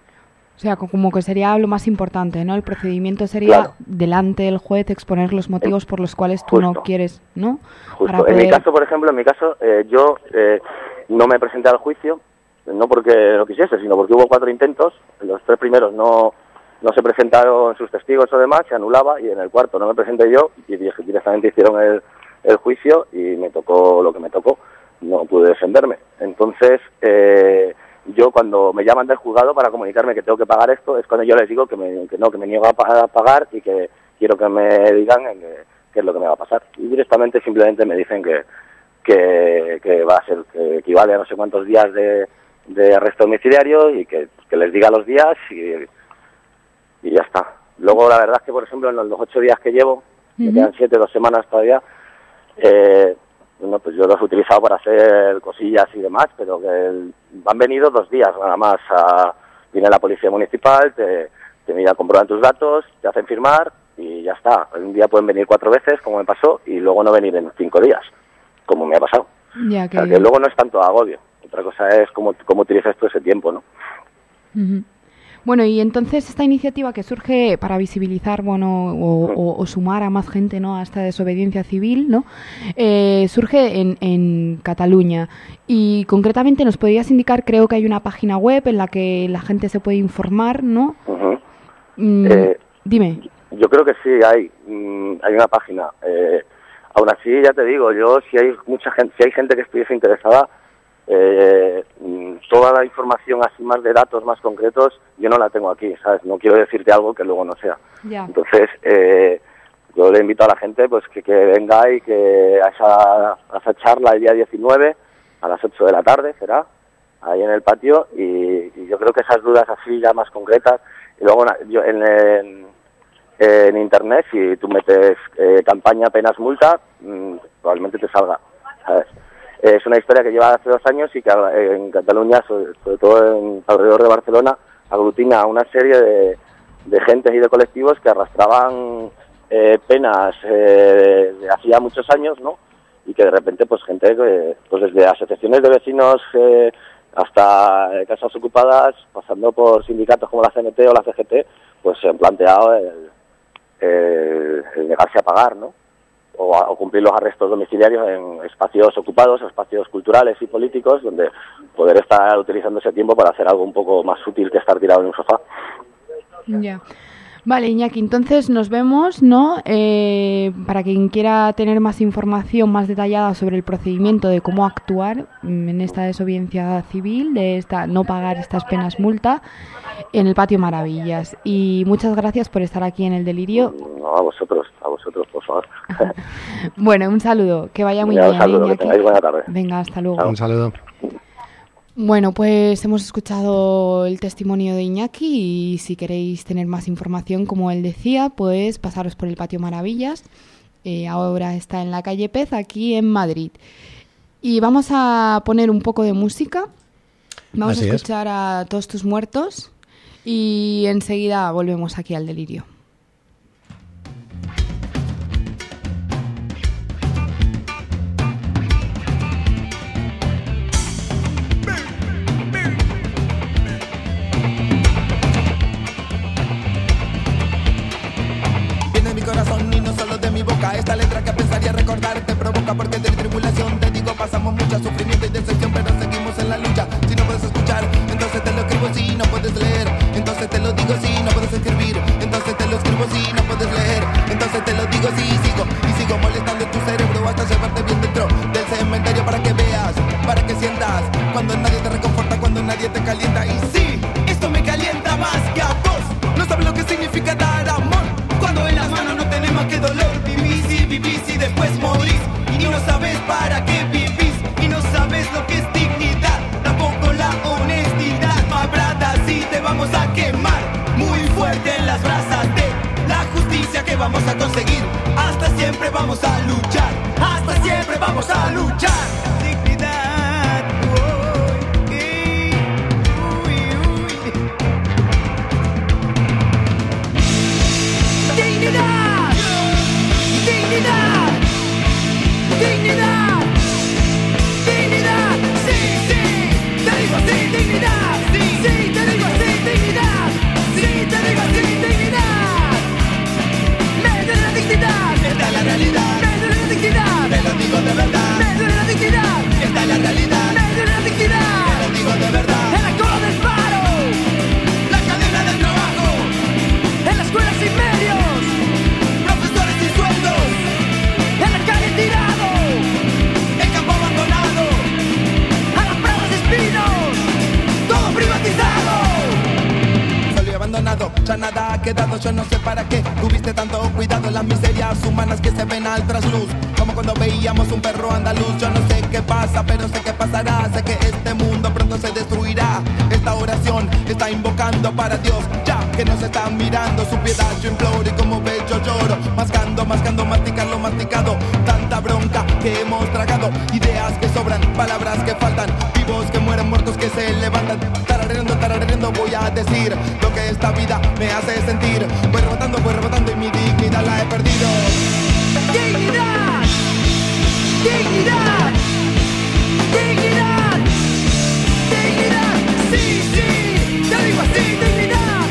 O sea, co- como que sería lo más importante, ¿no? El procedimiento sería Claro. delante del juez exponer los motivos por los cuales tú no Justo. quieres, ¿no? Justo. Para En mi poder- caso, por ejemplo, en mi caso, eh, yo eh, no me presenté al juicio, no porque no quisiese, sino porque hubo cuatro intentos. Los tres primeros no, no se presentaron sus testigos o demás, se anulaba, y en el cuarto no me presenté yo, y dije- directamente hicieron el, el juicio y me tocó lo que me tocó. No pude defenderme. Entonces, eh, yo cuando me llaman del juzgado para comunicarme que tengo que pagar esto, es cuando yo les digo que, me, que no, que me niego a pa- a pagar y que quiero que me digan en qué, qué es lo que me va a pasar. Y directamente simplemente me dicen que, que, que va a ser, que equivale a no sé cuántos días de, de arresto domiciliario, y que, que les diga los días y, y ya está. Luego la verdad es que, por ejemplo, en los, los ocho días que llevo, me Ujú. quedan siete, dos semanas todavía, eh, bueno, pues yo los he utilizado para hacer cosillas y demás, pero que el- han venido dos días nada más. A, viene la policía municipal, te, te mira, comprueban tus datos, te hacen firmar y ya está. Un día pueden venir cuatro veces, como me pasó, y luego no venir en cinco días, como me ha pasado. Ya O que... sea, que luego no es tanto agobio. Otra cosa es cómo, cómo utilizas tú ese tiempo, ¿no? Ujú. Bueno, y entonces esta iniciativa que surge para visibilizar, bueno, o, o, o sumar a más gente, ¿no?, a esta desobediencia civil, ¿no?, eh, surge en, en Cataluña. Y concretamente nos podrías indicar, creo que hay una página web en la que la gente se puede informar, ¿no? Uh-huh. Mm, eh, dime. Yo creo que sí, hay, mm, hay una página. Eh, aún así, ya te digo, yo si hay mucha gente, si hay gente que estuviese interesada, Eh, toda la información así más de datos más concretos yo no la tengo aquí, ¿sabes? No quiero decirte algo que luego no sea. Ya. Entonces eh, yo le invito a la gente pues que, que venga y que a esa, a esa charla el día diecinueve a las ocho de la tarde será ahí en el patio, y, y yo creo que esas dudas así ya más concretas, y luego yo en, en, en internet si tú metes eh, campaña penas multa mmm, probablemente te salga, ¿sabes? Es una historia que lleva hace dos años y que en Cataluña, sobre, sobre todo en, alrededor de Barcelona, aglutina a una serie de, de gentes y de colectivos que arrastraban eh, penas eh, de hacía muchos años, ¿no? Y que de repente, pues gente, eh, pues desde asociaciones de vecinos eh, hasta eh, casas ocupadas, pasando por sindicatos como la C N T o la C G T, pues se han planteado el, el, el negarse a pagar, ¿no? O, a, o cumplir los arrestos domiciliarios en espacios ocupados, espacios culturales y políticos, donde poder estar utilizando ese tiempo para hacer algo un poco más útil que estar tirado en un sofá. Ya. Vale, Iñaki, entonces nos vemos, ¿no? Eh, para quien quiera tener más información más detallada sobre el procedimiento de cómo actuar en esta desobediencia civil, de esta no pagar estas penas multa, en el Patio Maravillas. Y muchas gracias por estar aquí en El Delirio. No, a vosotros, a vosotros, por favor. Bueno, un saludo, que vaya muy Venga, bien. Un saludo, Iñaki. que tengáis buena tarde. Venga, hasta luego. Chao. Un saludo. Bueno, pues hemos escuchado el testimonio de Iñaki y si queréis tener más información, como él decía, pues pasaros por el Patio Maravillas. Eh, ahora está en la calle Pez, aquí en Madrid. Y vamos a poner un poco de música. Vamos Así a es. escuchar a Todos tus muertos y enseguida volvemos aquí al Delirio. Viene mi corazón y no solo de mi boca. Esta letra que pensaría recordar te provoca, porque de tribulación te digo pasamos mucho sufrimiento y decepción, pero seguimos en la lucha. Si no puedes escuchar, entonces te lo escribo. Si no puedes leer, entonces te lo digo. Si no puedes escribir, entonces te lo escribo. Si no puedes leer, entonces te lo digo. Si sigo y sigo molestando tu cerebro hasta llevarte bien dentro del cementerio, para que veas, para que sientas cuando nadie te reconforta, cuando nadie te calienta. Y sí, esto me calienta más que a vos. No sabes lo que significa dar amor, cuando en las manos no tenemos que dolor. Vivís y vivís y después morís, y no sabes para qué vivís, y no sabes lo que es dignidad, tampoco la honestidad. Mabrada, si te vamos a quemar muy fuerte en las brasas de la justicia que vamos a conseguir. Hasta siempre vamos a luchar, hasta siempre vamos a luchar. Dignidad, uy, uy, uy. Dignidad, dignidad, dignidad, dignidad, sí, sí, te digo sí, dignidad, sí, sí, te digo sí, dignidad, sí, te digo sí, dignidad, me duele la dignidad, esta es la realidad, me duele la dignidad, te lo digo de verdad, me duele la dignidad, esta es la realidad, me duele la dignidad, te lo digo de verdad, en la cola del paro, la cadena del trabajo, en las escuelas sin medios, profesores sin sueldos, en la calle tirado, el campo abandonado, a las pruebas de espinos, todo privatizado. Solo y abandonado, ya nada ha quedado, yo no sé para qué tuviste tanto cuidado. Las miserias humanas que se ven al trasluz, como cuando veíamos un perro andaluz. Yo no sé qué pasa, pero sé que pasará, sé que este mundo pronto se destruirá. Esta oración está invocando para Dios, ya que nos están mirando su piedad. Yo imploro y como ves yo lloro, mascando, mascando, masticando, masticado. Tanta bronca que hemos tragado, ideas que sobran, palabras que faltan, vivos que mueren, muertos que se levantan. Tarareando, tarareando voy a decir lo que esta vida me hace sentir. Voy rebotando, voy rebotando y mi dignidad la he perdido. Dignidad, dignidad, dignidad, dignidad, sí, sí, te digo así, dignidad.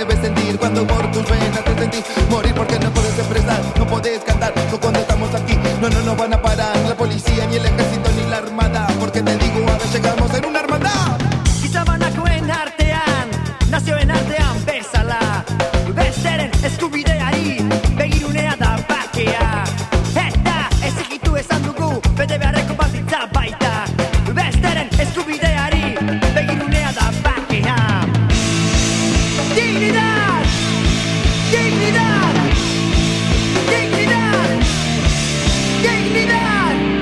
debes sentir cuando por tus venas te sentís morir, porque no puedes expresar, no puedes cantar. No cuando estamos aquí, no, no nos van a parar ni la policía, ni el ejército, ni la armada, porque te digo, a ver, llegamos en una hermandad. Gizabanako en artean, nazioen artean bezala, besteren eskubideari, begirunea da bakea. Eta ezigitu esan dugu, bete beharreko baldintza baita, besteren eskubideari, begirunea da bakea. Dignidad, dignidad, dignidad, dignidad.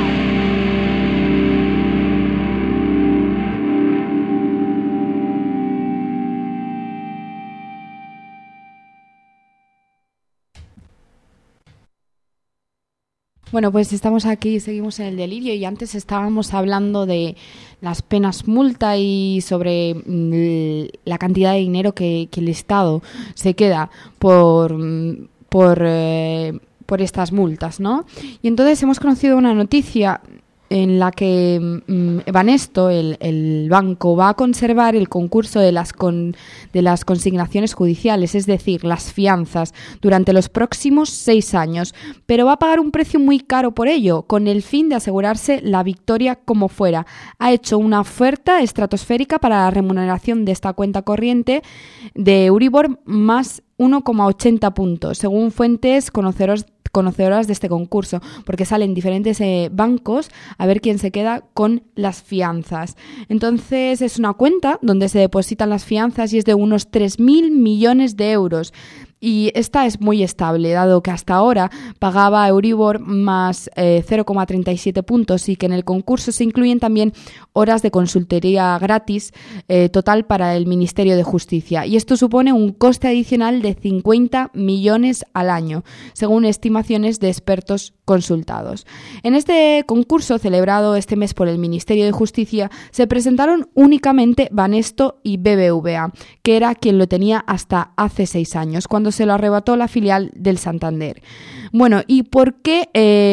Bueno, pues estamos aquí, seguimos en el delirio y antes estábamos hablando de las penas multa y sobre mm, la cantidad de dinero que, que el Estado se queda por, por, eh, por estas multas, ¿no? Y entonces hemos conocido una noticia en la que mm, Banesto, el, el banco, va a conservar el concurso de las, con, de las consignaciones judiciales, es decir, las fianzas, durante los próximos seis años, pero va a pagar un precio muy caro por ello, con el fin de asegurarse la victoria como fuera. Ha hecho una oferta estratosférica para la remuneración de esta cuenta corriente de Euribor más uno coma ochenta puntos, según fuentes conoceros conocedoras de este concurso, porque salen diferentes eh, bancos a ver quién se queda con las fianzas. Entonces es una cuenta donde se depositan las fianzas y es de unos tres mil millones de euros. Y esta es muy estable, dado que hasta ahora pagaba Euribor más eh, cero coma treinta y siete puntos y que en el concurso se incluyen también horas de consultoría gratis eh, total para el Ministerio de Justicia. Y esto supone un coste adicional de cincuenta millones al año, según estimaciones de expertos consultados. En este concurso, celebrado este mes por el Ministerio de Justicia, se presentaron únicamente Banesto y B B V A, que era quien lo tenía hasta hace seis años, cuando se lo arrebató la filial del Santander. Bueno, ¿y por qué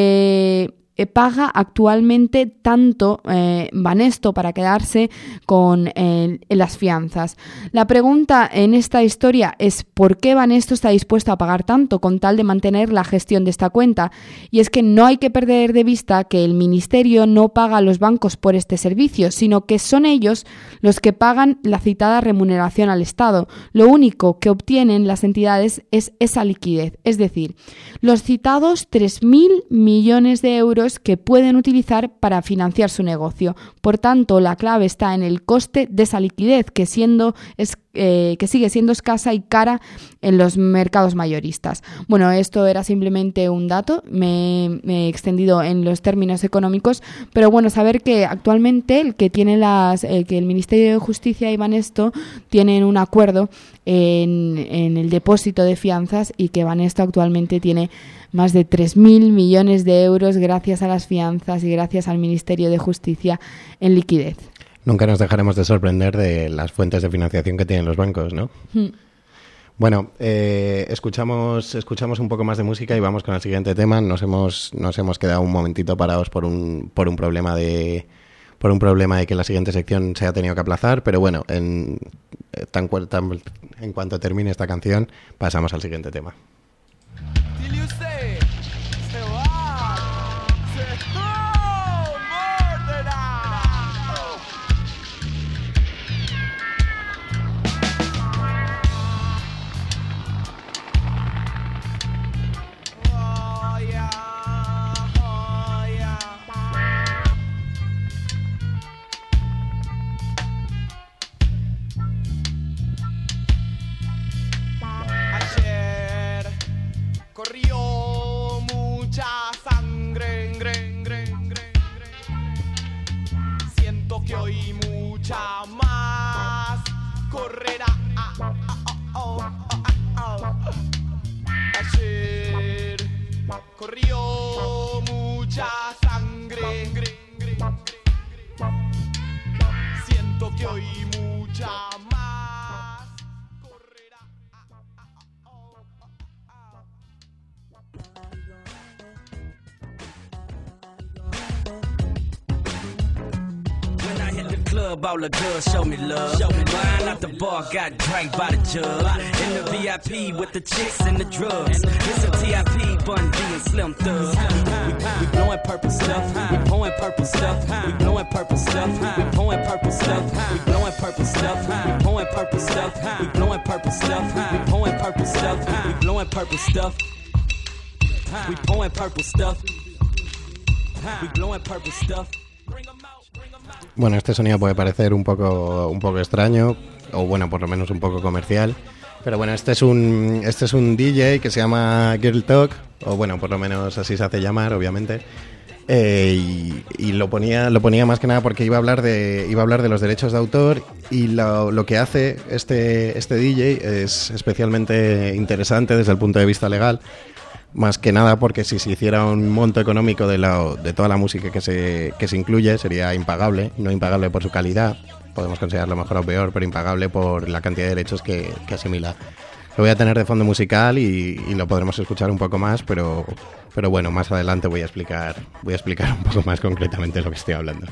eh, paga actualmente tanto eh, Banesto para quedarse con eh, las fianzas? La pregunta en esta historia es ¿por qué Banesto está dispuesto a pagar tanto con tal de mantener la gestión de esta cuenta? Y es que no hay que perder de vista que el Ministerio no paga a los bancos por este servicio, sino que son ellos los que pagan la citada remuneración al Estado. Lo único que obtienen las entidades es esa liquidez, es decir, los citados tres mil millones de euros que pueden utilizar para financiar su negocio. Por tanto, la clave está en el coste de esa liquidez, que siendo es Eh, que sigue siendo escasa y cara en los mercados mayoristas. Bueno, esto era simplemente un dato, me, me he extendido en los términos económicos, pero bueno, saber que actualmente el que tiene las, eh, que el Ministerio de Justicia y Banesto tienen un acuerdo en, en el depósito de fianzas y que Banesto actualmente tiene más de tres mil millones de euros gracias a las fianzas y gracias al Ministerio de Justicia en liquidez. Nunca nos dejaremos de sorprender de las fuentes de financiación que tienen los bancos, ¿no? Mm. Bueno, eh, escuchamos escuchamos un poco más de música y vamos con el siguiente tema. Nos hemos nos hemos quedado un momentito parados por un por un problema de por un problema de que la siguiente sección se ha tenido que aplazar, pero bueno, en tan, tan en cuanto termine esta canción pasamos al siguiente tema. Ayer club, all the girls show me love. Wine out the bar, got drank by the jug. In the V I P with the chicks and the drugs. It's a T I P, Bun B and Slim Thug. We, we blowing purple stuff, we pouring purple stuff. We blowing purple stuff, we pouring purple stuff. We blowing purple stuff, we pouring purple stuff. We blowing purple stuff, we pouring purple stuff. We blowing purple stuff. We pouring purple stuff. We blowing purple stuff. Bueno, este sonido puede parecer un poco un poco extraño, o bueno, por lo menos un poco comercial. Pero bueno, este es un este es un D J que se llama Girl Talk, o bueno, por lo menos así se hace llamar, obviamente. Eh, y, y lo ponía lo ponía más que nada porque iba a hablar de iba a hablar de los derechos de autor, y lo, lo que hace este este D J es especialmente interesante desde el punto de vista legal. Más que nada porque si se hiciera un monto económico de, la, de toda la música que se, que se incluye, sería impagable. No impagable por su calidad, podemos considerarlo mejor o peor, pero impagable por la cantidad de derechos que, que asimila. Lo voy a tener de fondo musical y, y lo podremos escuchar un poco más, pero, pero bueno, más adelante voy a explicar, voy a explicar un poco más concretamente lo que estoy hablando.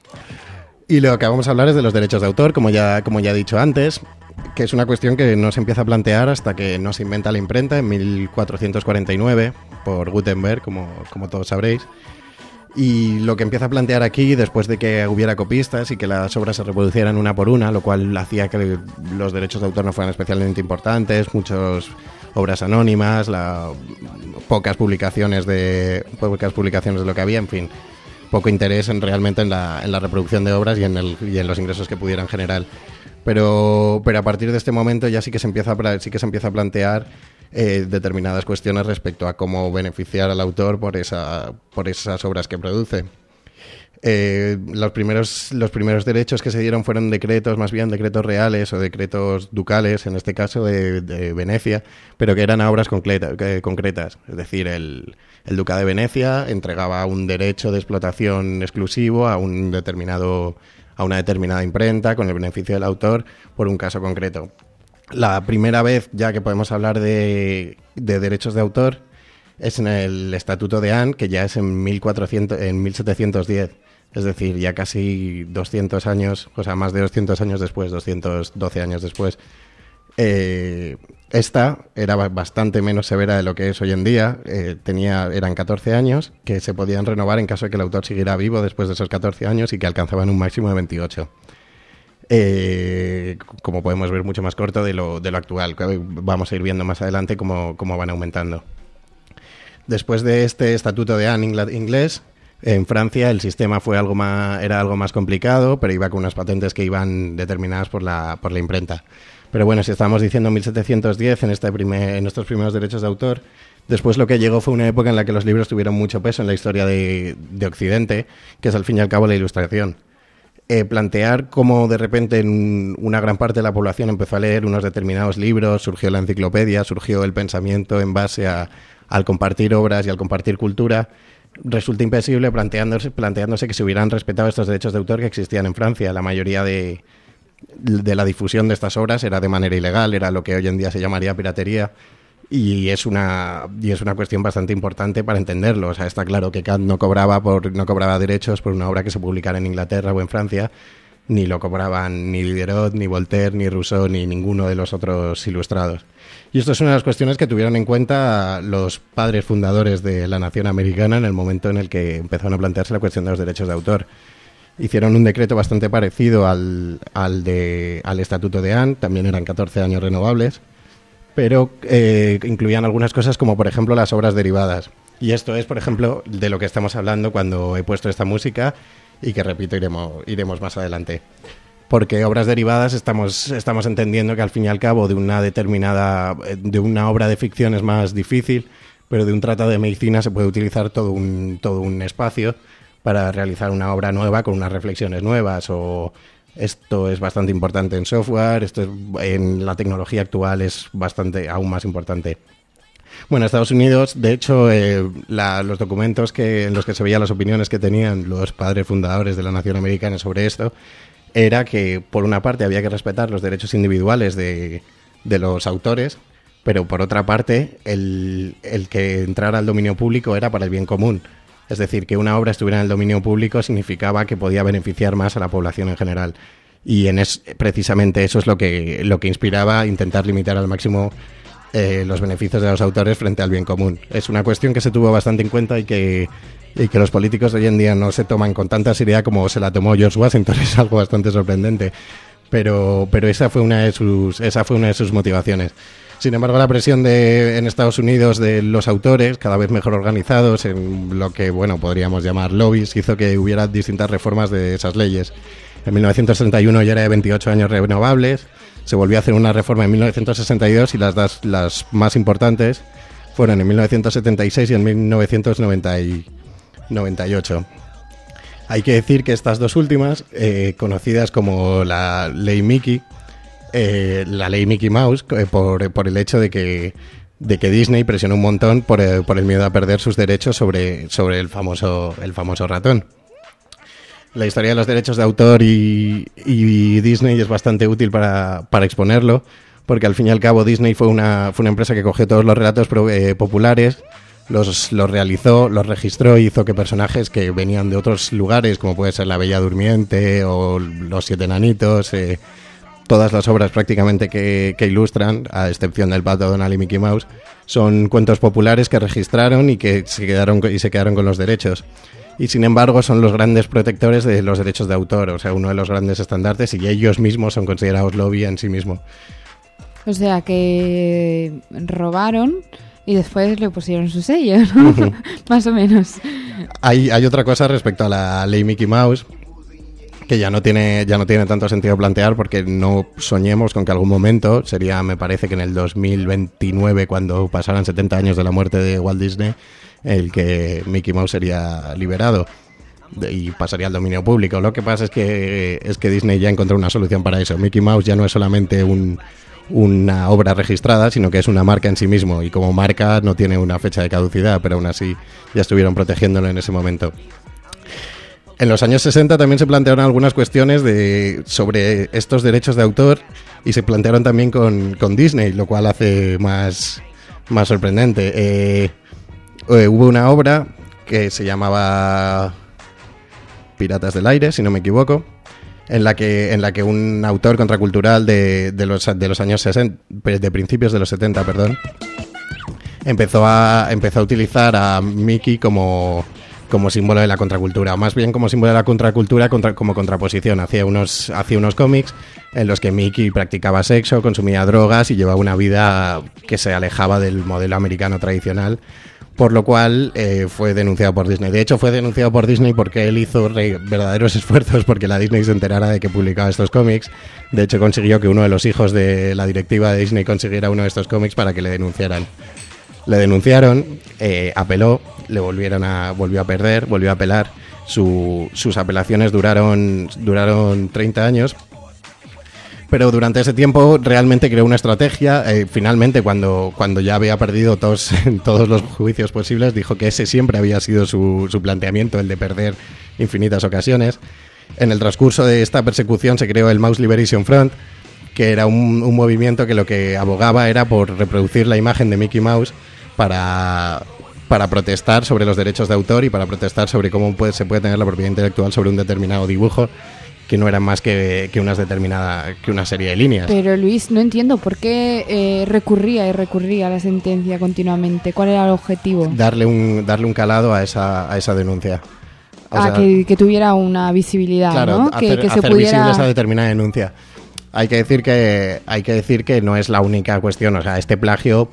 Y lo que vamos a hablar es de los derechos de autor, como ya, como ya he dicho antes, que es una cuestión que no se empieza a plantear hasta que no se inventa la imprenta en mil cuatrocientos cuarenta y nueve por Gutenberg, como, como todos sabréis. Y lo que empieza a plantear aquí, después de que hubiera copistas y que las obras se reproducieran una por una, lo cual hacía que los derechos de autor no fueran especialmente importantes, muchas obras anónimas, la, pocas publicaciones de pocas publicaciones de lo que había, en fin, poco interés en realmente en la, en la reproducción de obras y en, el, y en los ingresos que pudieran generar. Pero, pero a partir de este momento ya sí que se empieza a, sí que se empieza a plantear eh, determinadas cuestiones respecto a cómo beneficiar al autor por esa, por esas obras que produce. Eh, los primeros, los primeros derechos que se dieron fueron decretos, más bien decretos reales o decretos ducales, en este caso de, de Venecia, pero que eran a obras concreta, que, concretas. Es decir, el, el Ducado de Venecia entregaba un derecho de explotación exclusivo a un determinado a una determinada imprenta con el beneficio del autor por un caso concreto. La primera vez ya que podemos hablar de, de derechos de autor es en el Estatuto de Anne, que ya es en, mil cuatrocientos, en mil setecientos diez, es decir, ya casi doscientos años, o sea, más de doscientos años después, doscientos doce años después. Eh, esta era bastante menos severa de lo que es hoy en día. Eh, tenía, eran catorce años que se podían renovar en caso de que el autor siguiera vivo después de esos catorce años y que alcanzaban un máximo de veintiocho. Eh, como podemos ver, mucho más corto de lo, de lo actual. Vamos a ir viendo más adelante cómo, cómo van aumentando. Después de este Estatuto de Anne inglés, en Francia el sistema fue algo más, era algo más complicado, pero iba con unas patentes que iban determinadas por la, por la imprenta. Pero bueno, si estamos diciendo mil setecientos diez en, este primer, en estos primeros derechos de autor, después lo que llegó fue una época en la que los libros tuvieron mucho peso en la historia de, de Occidente, que es al fin y al cabo la Ilustración. Eh, plantear cómo de repente en una gran parte de la población empezó a leer unos determinados libros, surgió la enciclopedia, surgió el pensamiento en base a, al compartir obras y al compartir cultura, resulta imposible planteándose, planteándose que se hubieran respetado estos derechos de autor que existían en Francia. La mayoría de... de la difusión de estas obras era de manera ilegal, era lo que hoy en día se llamaría piratería, y es una y es una cuestión bastante importante para entenderlo. O sea, está claro que Kant no cobraba por no cobraba derechos por una obra que se publicara en Inglaterra o en Francia, ni lo cobraban ni Diderot, ni Voltaire, ni Rousseau, ni ninguno de los otros ilustrados. Y esto es una de las cuestiones que tuvieron en cuenta los padres fundadores de la nación americana en el momento en el que empezaron a plantearse la cuestión de los derechos de autor. Hicieron un decreto bastante parecido al, al, de, al Estatuto de Anne, también eran catorce años renovables, pero eh, incluían algunas cosas como, por ejemplo, las obras derivadas. Y esto es, por ejemplo, de lo que estamos hablando cuando he puesto esta música y que, repito, iremos, iremos más adelante. Porque obras derivadas estamos, estamos entendiendo que, al fin y al cabo, de una determinada, de una obra de ficción es más difícil, pero de un tratado de medicina se puede utilizar todo un, todo un espacio para realizar una obra nueva con unas reflexiones nuevas, o esto es bastante importante en software, esto es, en la tecnología actual es bastante aún más importante. Bueno, Estados Unidos, de hecho, eh, la, los documentos que, en los que se veían las opiniones que tenían los padres fundadores de la nación americana sobre esto, era que, por una parte, había que respetar los derechos individuales de, de los autores, pero por otra parte, el, el que entrara al dominio público era para el bien común. Es decir, que una obra estuviera en el dominio público significaba que podía beneficiar más a la población en general. Y en es, precisamente eso es lo que, lo que inspiraba a intentar limitar al máximo eh, los beneficios de los autores frente al bien común. Es una cuestión que se tuvo bastante en cuenta y que, y que los políticos de hoy en día no se toman con tanta seriedad como se la tomó George Washington. Es algo bastante sorprendente. Pero, pero esa fue una de sus, esa fue una de sus motivaciones. Sin embargo, la presión de, en Estados Unidos de los autores, cada vez mejor organizados, en lo que bueno podríamos llamar lobbies, hizo que hubiera distintas reformas de esas leyes. En mil novecientos sesenta y uno ya era de veintiocho años renovables, se volvió a hacer una reforma en mil novecientos sesenta y dos y las, das, las más importantes fueron en mil novecientos setenta y seis y en mil novecientos noventa y ocho. Hay que decir que estas dos últimas, eh, conocidas como la Ley Mickey, Eh, la ley Mickey Mouse, eh, por, por el hecho de que, de que Disney presionó un montón por, eh, por el miedo a perder sus derechos sobre, sobre el famoso, el famoso ratón. La historia de los derechos de autor y, y Disney es bastante útil para, para exponerlo, porque al fin y al cabo Disney fue una, fue una empresa que cogió todos los relatos pro, eh, populares, los, los realizó, los registró y hizo que personajes que venían de otros lugares, como puede ser La Bella Durmiente o Los Siete Enanitos, eh, todas las obras prácticamente que, que ilustran, a excepción del Pato Donald y Mickey Mouse, son cuentos populares que registraron y que se quedaron y se quedaron con los derechos. Y sin embargo son los grandes protectores de los derechos de autor, o sea, uno de los grandes estandartes, y ellos mismos son considerados lobby en sí mismo. O sea, que robaron y después le pusieron su sello, ¿no? Uh-huh. Más o menos. Hay, hay otra cosa respecto a la ley Mickey Mouse, que ya no tiene ya no tiene tanto sentido plantear, porque no soñemos con que algún momento, sería me parece que en el dos mil veintinueve, cuando pasaran setenta años de la muerte de Walt Disney, el que Mickey Mouse sería liberado y pasaría al dominio público. Lo que pasa es que es que Disney ya encontró una solución para eso. Mickey Mouse ya no es solamente un, una obra registrada, sino que es una marca en sí mismo, y como marca no tiene una fecha de caducidad, pero aún así ya estuvieron protegiéndolo en ese momento. En los años sesenta también se plantearon algunas cuestiones de, sobre estos derechos de autor, y se plantearon también con, con Disney, lo cual hace más, más sorprendente. Eh, eh, hubo una obra que se llamaba Piratas del Aire, si no me equivoco, en la que, en la que un autor contracultural de, de, los, de los años sesenta, de principios de los setenta, perdón, empezó a, empezó a utilizar a Mickey como... como símbolo de la contracultura, o más bien como símbolo de la contracultura contra, como contraposición. Hacía unos, hacía unos cómics en los que Mickey practicaba sexo, consumía drogas y llevaba una vida que se alejaba del modelo americano tradicional, por lo cual eh, fue denunciado por Disney. De hecho, fue denunciado por Disney porque él hizo re, verdaderos esfuerzos porque la Disney se enterara de que publicaba estos cómics. De hecho, consiguió que uno de los hijos de la directiva de Disney consiguiera uno de estos cómics para que le denunciaran. Le denunciaron, eh, apeló, le volvieron a, volvió a perder, volvió a apelar. Su, sus apelaciones duraron, duraron treinta años. Pero durante ese tiempo realmente creó una estrategia. Eh, finalmente, cuando, cuando ya había perdido todos, todos los juicios posibles, dijo que ese siempre había sido su, su planteamiento, el de perder infinitas ocasiones. En el transcurso de esta persecución se creó el Mouse Liberation Front, que era un, un movimiento que lo que abogaba era por reproducir la imagen de Mickey Mouse para, para protestar sobre los derechos de autor y para protestar sobre cómo puede, se puede tener la propiedad intelectual sobre un determinado dibujo, que no eran más que, que, unas determinada, que una serie de líneas. Pero Luis, no entiendo por qué eh, recurría y recurría a la sentencia continuamente. ¿Cuál era el objetivo? Darle un, darle un calado a esa, a esa denuncia. O ah, sea, que, que tuviera una visibilidad, claro, ¿no? Hacer, que, que hacer se pudiera... visible esa determinada denuncia. Hay que decir que hay que decir que no es la única cuestión. O sea, este plagio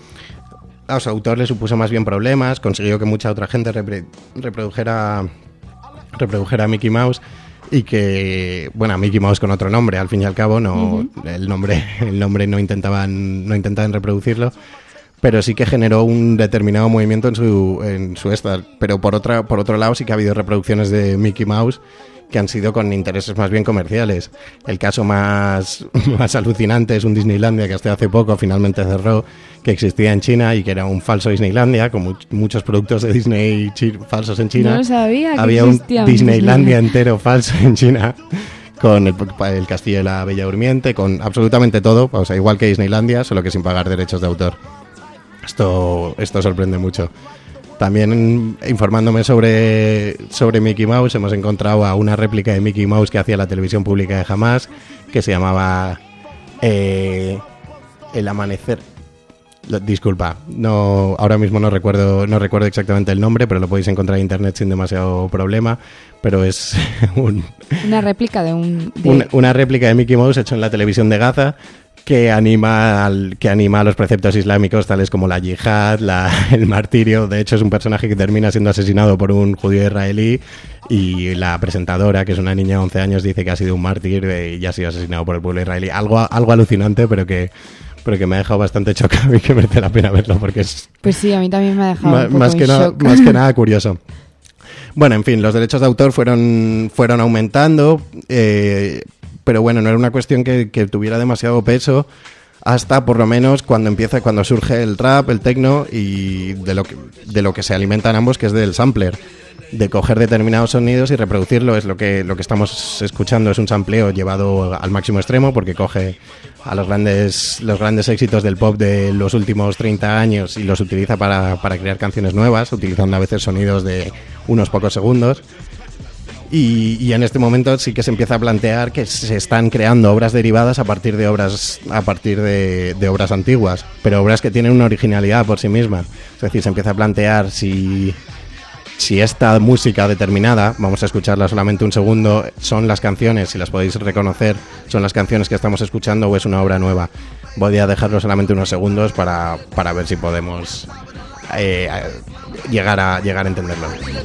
a su autor le supuso más bien problemas. Consiguió que mucha otra gente repre, reprodujera reprodujera a Mickey Mouse, y que, bueno, a Mickey Mouse con otro nombre, al fin y al cabo, no, uh-huh. el nombre el nombre no intentaban no intentaban reproducirlo, pero sí que generó un determinado movimiento en su en su esta. Pero por otra por otro lado sí que ha habido reproducciones de Mickey Mouse que han sido con intereses más bien comerciales. El caso más, más alucinante es un Disneylandia que hasta hace poco finalmente cerró, que existía en China y que era un falso Disneylandia, con much, muchos productos de Disney chi- falsos en China. No lo sabía que Había un Disneylandia entero falso en China, con el, el castillo de la Bella Durmiente, con absolutamente todo, o sea, igual que Disneylandia, solo que sin pagar derechos de autor. Esto, esto sorprende mucho. También informándome sobre, sobre Mickey Mouse, hemos encontrado a una réplica de Mickey Mouse que hacía la televisión pública de Hamas, que se llamaba eh, El Amanecer. Lo, disculpa, no, ahora mismo no recuerdo, no recuerdo exactamente el nombre, pero lo podéis encontrar en internet sin demasiado problema. Pero es un, una réplica de un... De... Una, una réplica de Mickey Mouse hecho en la televisión de Gaza, que anima al, que anima a los preceptos islámicos tales como la yihad, la, el martirio. De hecho, es un personaje que termina siendo asesinado por un judío israelí, y la presentadora, que es una niña de once años, dice que ha sido un mártir y ha sido asesinado por el pueblo israelí. Algo, algo alucinante, pero que, pero que me ha dejado bastante chocado y que merece la pena verlo, porque es... Pues sí, a mí también me ha dejado más, un poco más que en nada, shock. Más que nada curioso. Bueno, en fin, los derechos de autor fueron, fueron aumentando, eh, pero bueno, no era una cuestión que, que tuviera demasiado peso hasta por lo menos cuando empieza, cuando surge el rap, el techno, y de lo que, de lo que se alimentan ambos, que es del sampler, de coger determinados sonidos y reproducirlo. Es lo que, lo que estamos escuchando, es un sampleo llevado al máximo extremo, porque coge a los grandes, los grandes éxitos del pop de los últimos treinta años y los utiliza para, para crear canciones nuevas, utilizando a veces sonidos de unos pocos segundos. Y, y en este momento sí que se empieza a plantear que se están creando obras derivadas a partir de obras a partir de, de obras antiguas, pero obras que tienen una originalidad por sí mismas. Es decir, se empieza a plantear si, si esta música determinada, vamos a escucharla solamente un segundo, son las canciones, si las podéis reconocer, son las canciones que estamos escuchando o es una obra nueva. Voy a dejarlo solamente unos segundos para, para ver si podemos eh, llegar a llegar a entenderlo.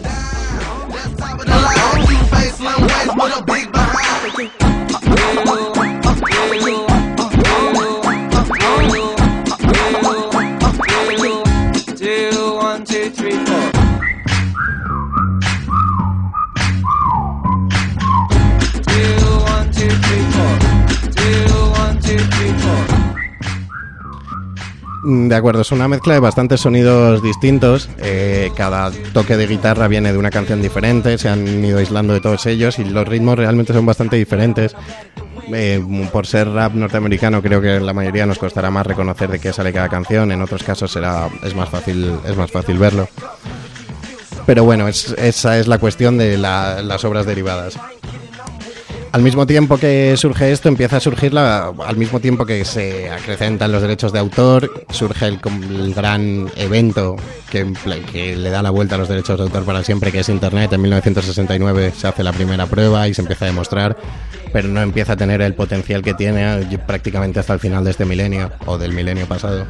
De acuerdo, es una mezcla de bastantes sonidos distintos. Eh, cada toque de guitarra viene de una canción diferente, se han ido aislando de todos ellos y los ritmos realmente son bastante diferentes. Eh, por ser rap norteamericano, creo que la mayoría nos costará más reconocer de qué sale cada canción. En otros casos será es más fácil es más fácil verlo. Pero bueno, es, esa es la cuestión de la, las obras derivadas. Al mismo tiempo que surge esto, empieza a surgir, la, al mismo tiempo que se acrecentan los derechos de autor, surge el, el gran evento que, que le da la vuelta a los derechos de autor para siempre, que es Internet. En mil novecientos sesenta y nueve se hace la primera prueba y se empieza a demostrar, pero no empieza a tener el potencial que tiene prácticamente hasta el final de este milenio, o del milenio pasado,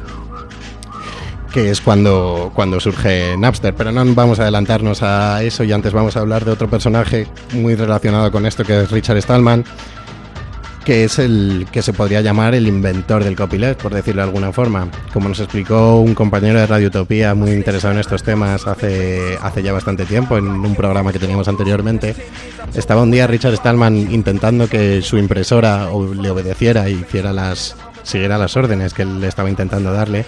que es cuando, cuando surge Napster. Pero no vamos a adelantarnos a eso, y antes vamos a hablar de otro personaje muy relacionado con esto, que es Richard Stallman, que es el que se podría llamar el inventor del copyleft, por decirlo de alguna forma. Como nos explicó un compañero de Radio Utopía muy interesado en estos temas hace, hace ya bastante tiempo, en un programa que teníamos anteriormente, estaba un día Richard Stallman intentando que su impresora le obedeciera y hiciera las, siguiera las órdenes que él estaba intentando darle,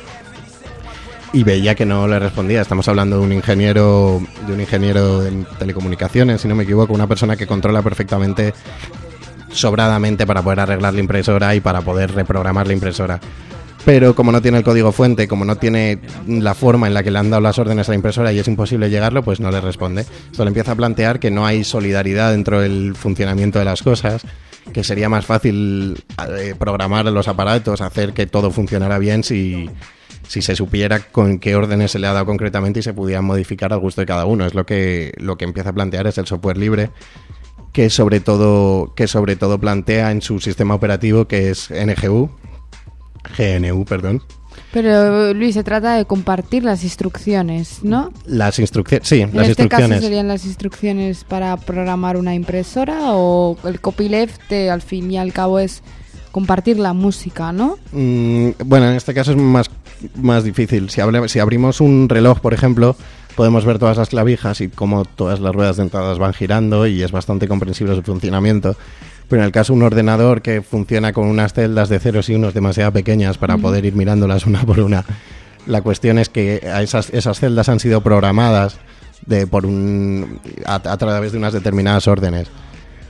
y veía que no le respondía. Estamos hablando de un ingeniero de un ingeniero en telecomunicaciones, si no me equivoco, una persona que controla perfectamente, sobradamente, para poder arreglar la impresora y para poder reprogramar la impresora. Pero como no tiene el código fuente, como no tiene la forma en la que le han dado las órdenes a la impresora y es imposible llegarlo, pues no le responde. Esto le empieza a plantear que no hay solidaridad dentro del funcionamiento de las cosas, que sería más fácil eh, programar los aparatos, hacer que todo funcionara bien si... si se supiera con qué órdenes se le ha dado concretamente y se pudieran modificar al gusto de cada uno. Es lo que, lo que empieza a plantear es el software libre, que sobre todo, que sobre todo plantea en su sistema operativo, que es N G U, G N U, perdón. Pero, Luis, se trata de compartir las instrucciones, ¿no? Las instrucciones, sí, en las este instrucciones. caso serían las instrucciones para programar una impresora, o el copyleft, eh, al fin y al cabo, es compartir la música, ¿no? Mm, bueno, en este caso es más, más difícil. Si, hable, si abrimos un reloj, por ejemplo, podemos ver todas las clavijas y cómo todas las ruedas dentadas van girando, y es bastante comprensible su funcionamiento. Pero en el caso de un ordenador que funciona con unas celdas de ceros y unos demasiado pequeñas para uh-huh. poder ir mirándolas una por una, la cuestión es que a esas, esas celdas han sido programadas de, por un, a, a través de unas determinadas órdenes.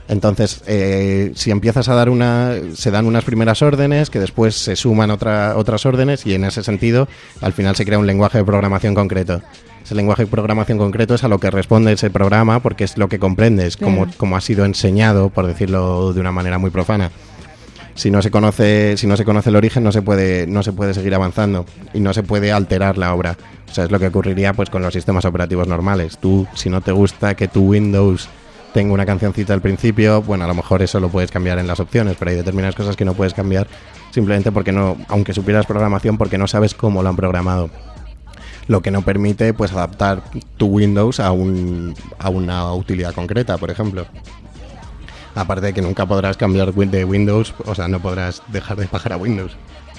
Entonces, eh, si empiezas a dar una... se dan unas primeras órdenes que después se suman otra, otras órdenes y en ese sentido al final se crea un lenguaje de programación concreto. Ese lenguaje de programación concreto es a lo que responde ese programa porque es lo que comprendes, como, Claro. como ha sido enseñado, por decirlo de una manera muy profana. Si no se conoce, si no se conoce el origen, no se puede, no se puede seguir avanzando y no se puede alterar la obra. O sea, es lo que ocurriría pues con los sistemas operativos normales. Tú, si no te gusta que tu Windows tenga una cancioncita al principio, bueno, a lo mejor eso lo puedes cambiar en las opciones, pero hay determinadas cosas que no puedes cambiar simplemente porque no, aunque supieras programación, porque no sabes cómo lo han programado. Lo que no permite, pues, adaptar tu Windows a un, a una utilidad concreta, por ejemplo. Aparte de que nunca podrás cambiar de Windows, o sea, no podrás dejar de bajar a Windows.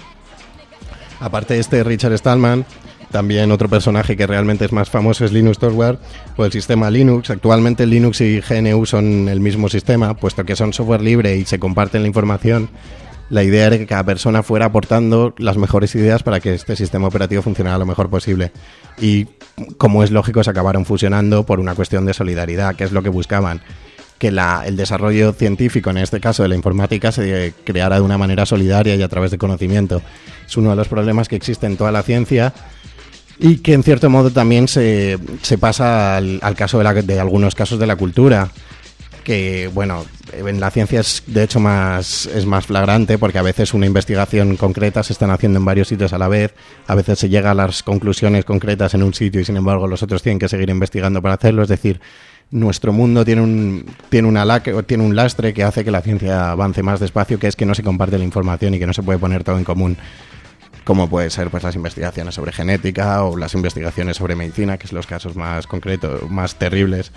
Aparte de este Richard Stallman, también otro personaje que realmente es más famoso es Linus Torvald, o el sistema Linux. Actualmente Linux y G N U son el mismo sistema, puesto que son software libre y se comparten la información. La idea era que cada persona fuera aportando las mejores ideas para que este sistema operativo funcionara lo mejor posible. Y, como es lógico, se acabaron fusionando por una cuestión de solidaridad, que es lo que buscaban. Que la, el desarrollo científico, en este caso de la informática, se creara de una manera solidaria y a través de conocimiento. Es uno de los problemas que existe en toda la ciencia y que en cierto modo también se, se pasa al, al caso de, la, de algunos casos de la cultura. Que, bueno, en la ciencia es de hecho más, es más flagrante porque a veces una investigación concreta se están haciendo en varios sitios a la vez, a veces se llega a las conclusiones concretas en un sitio y sin embargo los otros tienen que seguir investigando para hacerlo, es decir, nuestro mundo tiene un, tiene, una la, tiene un lastre que hace que la ciencia avance más despacio, que es que no se comparte la información y que no se puede poner todo en común, como puede ser pues las investigaciones sobre genética o las investigaciones sobre medicina, que es los casos más concretos, más terribles.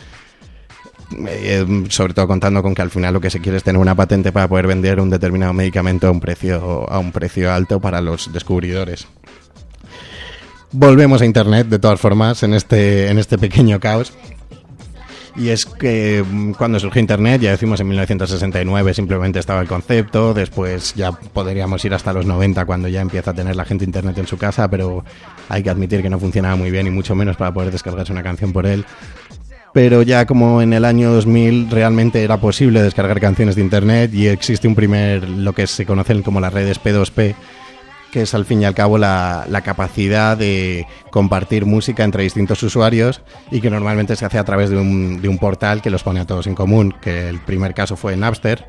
Eh, sobre todo contando con que al final lo que se quiere es tener una patente para poder vender un determinado medicamento a un precio, a un precio alto para los descubridores. Volvemos a Internet, de todas formas, en este, en este pequeño caos. Y es que cuando surgió Internet, ya decimos en mil novecientos sesenta y nueve simplemente estaba el concepto, después ya podríamos ir hasta los noventa cuando ya empieza a tener la gente Internet en su casa, pero hay que admitir que no funcionaba muy bien y mucho menos para poder descargarse una canción por él. Pero ya como en el año dos mil realmente era posible descargar canciones de Internet y existe un primer, lo que se conocen como las redes P dos P, que es al fin y al cabo la, la capacidad de compartir música entre distintos usuarios y que normalmente se hace a través de un, de un portal que los pone a todos en común, que el primer caso fue Napster.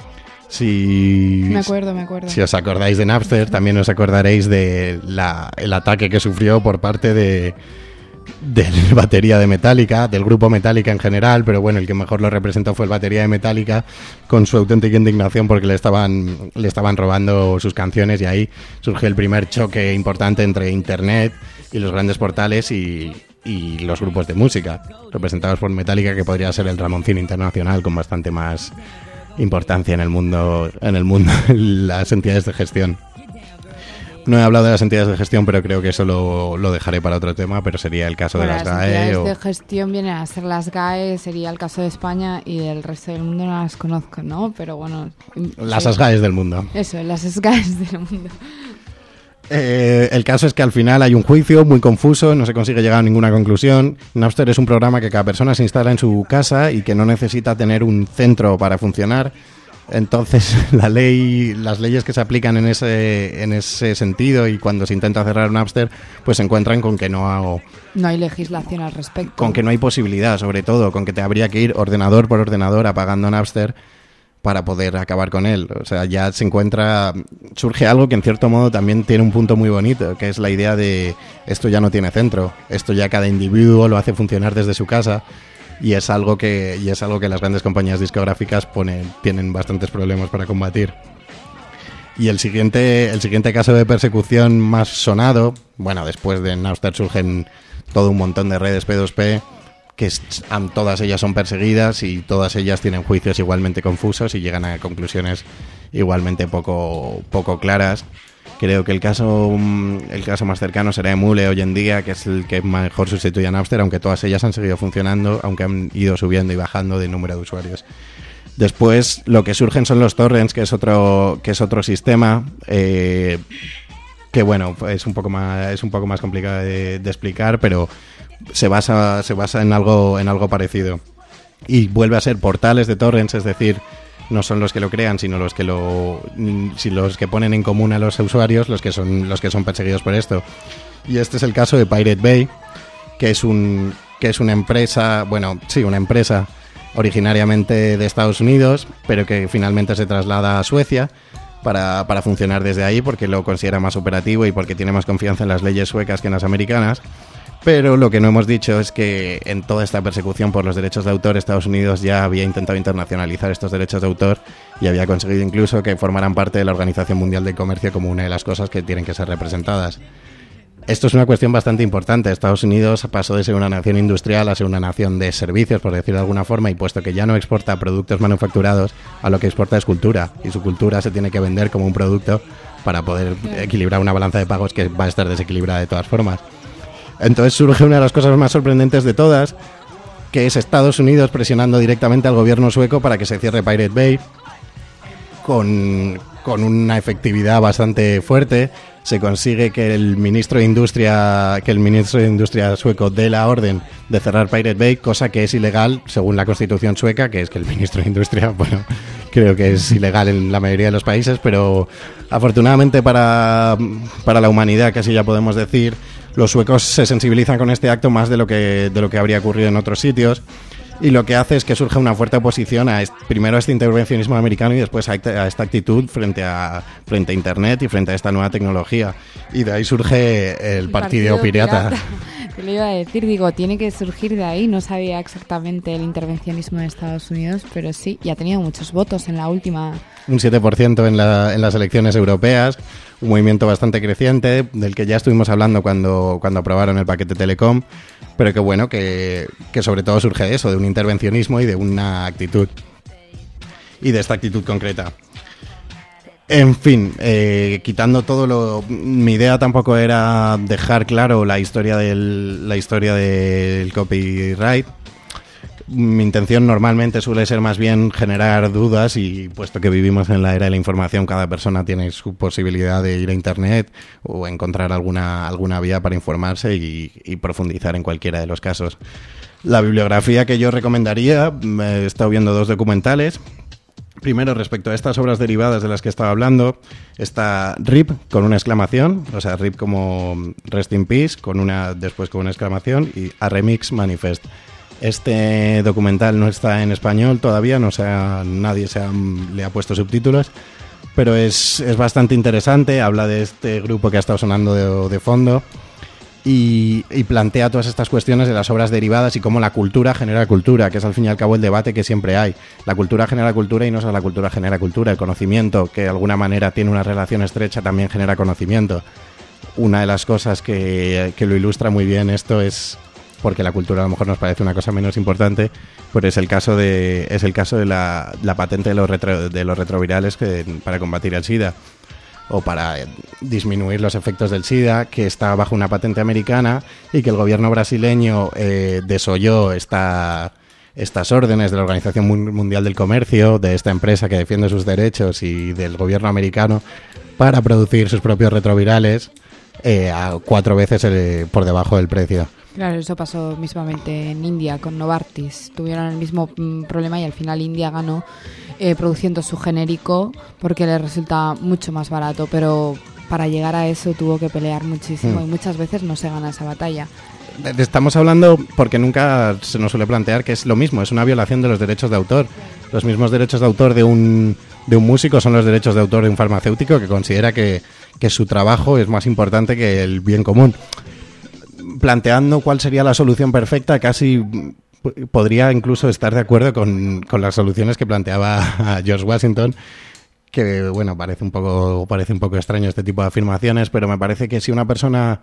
Si, Me acuerdo, me acuerdo. Si os acordáis de Napster, también os acordaréis de la, el ataque que sufrió por parte de... de la batería de Metallica, del grupo Metallica en general, pero bueno, el que mejor lo representó fue el batería de Metallica, con su auténtica indignación porque le estaban, le estaban robando sus canciones, y ahí surgió el primer choque importante entre Internet y los grandes portales y, y los grupos de música, representados por Metallica, que podría ser el Ramoncín internacional con bastante más importancia en el mundo, en el mundo, en las entidades de gestión. No he hablado de las entidades de gestión, pero creo que eso lo, lo dejaré para otro tema, pero sería el caso Bueno, de las, las G A E. entidades O... de gestión vienen a ser las G A E, sería el caso de España, y del resto del mundo no las conozco, ¿no? Pero bueno... Las sí. G A Es del mundo. Eso, las G A Es del mundo. Eh, el caso es que al final hay un juicio muy confuso, no se consigue llegar a ninguna conclusión. Napster es un programa que cada persona se instala en su casa y que no necesita tener un centro para funcionar. Entonces la ley, las leyes que se aplican en ese, en ese sentido, y cuando se intenta cerrar Napster, pues se encuentran con que no hago, No hay legislación al respecto. con que no hay posibilidad, sobre todo, con que te habría que ir ordenador por ordenador apagando Napster para poder acabar con él. O sea, ya se encuentra, surge algo que en cierto modo también tiene un punto muy bonito, que es la idea de esto ya no tiene centro, esto ya cada individuo lo hace funcionar desde su casa. Y es algo que y es algo que las grandes compañías discográficas ponen, tienen bastantes problemas para combatir. Y el siguiente el siguiente caso de persecución más sonado, bueno, después de Napster surgen todo un montón de redes P dos P, que es, todas ellas son perseguidas y todas ellas tienen juicios igualmente confusos y llegan a conclusiones igualmente poco poco claras. Creo que el caso el caso más cercano será Emule hoy en día, que es el que mejor sustituye a Napster, aunque todas ellas han seguido funcionando, aunque han ido subiendo y bajando de número de usuarios. Después lo que surgen son los torrents, que es otro que es otro sistema eh, que bueno, es un poco más es un poco más complicado de, de explicar, pero se basa se basa en algo en algo parecido. y vuelve a ser portales de torrents, es decir, no son los que lo crean, sino los que lo si los que ponen en común a los usuarios, los que son los que son perseguidos por esto. Y este es el caso de Pirate Bay, que es un que es una empresa, bueno, sí, una empresa originariamente de Estados Unidos, pero que finalmente se traslada a Suecia para, para funcionar desde ahí, porque lo considera más operativo y porque tiene más confianza en las leyes suecas que en las americanas. Pero lo que no hemos dicho es que en toda esta persecución por los derechos de autor, Estados Unidos ya había intentado internacionalizar estos derechos de autor y había conseguido incluso que formaran parte de la Organización Mundial del Comercio como una de las cosas que tienen que ser representadas. Esto es una cuestión bastante importante. Estados Unidos pasó de ser una nación industrial a ser una nación de servicios, por decirlo de alguna forma, y puesto que ya no exporta productos manufacturados, a lo que exporta es cultura, y su cultura se tiene que vender como un producto para poder equilibrar una balanza de pagos que va a estar desequilibrada de todas formas. Entonces surge una de las cosas más sorprendentes de todas, que es Estados Unidos presionando directamente al gobierno sueco para que se cierre Pirate Bay con, con una efectividad bastante fuerte. Se consigue que el ministro de Industria que el ministro de Industria sueco dé la orden de cerrar Pirate Bay, cosa que es ilegal según la Constitución sueca, que es que el ministro de Industria, bueno, creo que es ilegal en la mayoría de los países, pero afortunadamente para, para la humanidad, casi ya podemos decir, los suecos se sensibilizan con este acto más de lo que de lo que habría ocurrido en otros sitios, y lo que hace es que surge una fuerte oposición a este, primero a este intervencionismo americano y después a, a esta actitud frente a frente a Internet y frente a esta nueva tecnología, y de ahí surge el, el Partido, partido Pirata. pirata. Te lo iba a decir, digo, tiene que surgir de ahí. No sabía exactamente el intervencionismo de Estados Unidos, pero sí, y ha tenido muchos votos en la última. Un siete por ciento en, la, en las elecciones europeas, un movimiento bastante creciente, del que ya estuvimos hablando cuando, cuando aprobaron el paquete Telecom, pero que bueno, que, que sobre todo surge de eso, de un intervencionismo y de una actitud, y de esta actitud concreta. En fin, eh, quitando todo lo... Mi idea tampoco era dejar claro la historia del, la historia del copyright. Mi intención normalmente suele ser más bien generar dudas, y puesto que vivimos en la era de la información, cada persona tiene su posibilidad de ir a Internet o encontrar alguna, alguna vía para informarse y, y profundizar en cualquiera de los casos. La bibliografía que yo recomendaría, he estado viendo dos documentales. Primero, respecto a estas obras derivadas de las que estaba hablando, está R I P con una exclamación, o sea, R I P como Rest in Peace, con una, después con una exclamación, y A Remix Manifest. Este documental no está en español todavía, no se ha, nadie se ha, le ha puesto subtítulos, pero es, es bastante interesante. Habla de este grupo que ha estado sonando de, de fondo y, y plantea todas estas cuestiones de las obras derivadas y cómo la cultura genera cultura, que es al fin y al cabo el debate que siempre hay. La cultura genera cultura y no solo la cultura genera cultura, el conocimiento, que de alguna manera tiene una relación estrecha, también genera conocimiento. Una de las cosas que, que lo ilustra muy bien esto es... porque la cultura a lo mejor nos parece una cosa menos importante, pero es el caso de es el caso de la, la patente de los retro, de los retrovirales que, para combatir el SIDA o para disminuir los efectos del SIDA, que está bajo una patente americana y que el gobierno brasileño eh, desoyó esta, estas órdenes de la Organización Mundial del Comercio, de esta empresa que defiende sus derechos, y del gobierno americano para producir sus propios retrovirales eh, a cuatro veces eh, por debajo del precio. Claro, eso pasó mismamente en India con Novartis. Tuvieron el mismo mm, problema y al final India ganó eh, produciendo su genérico porque le resulta mucho más barato, pero para llegar a eso tuvo que pelear muchísimo mm. y muchas veces no se gana esa batalla. Estamos hablando, porque nunca se nos suele plantear, que es lo mismo, es una violación de los derechos de autor. Los mismos derechos de autor de un, de un músico son los derechos de autor de un farmacéutico que considera que, que su trabajo es más importante que el bien común. Planteando cuál sería la solución perfecta, casi p- podría incluso estar de acuerdo con, con las soluciones que planteaba George Washington, que bueno, parece un poco parece un poco extraño este tipo de afirmaciones, pero me parece que si una persona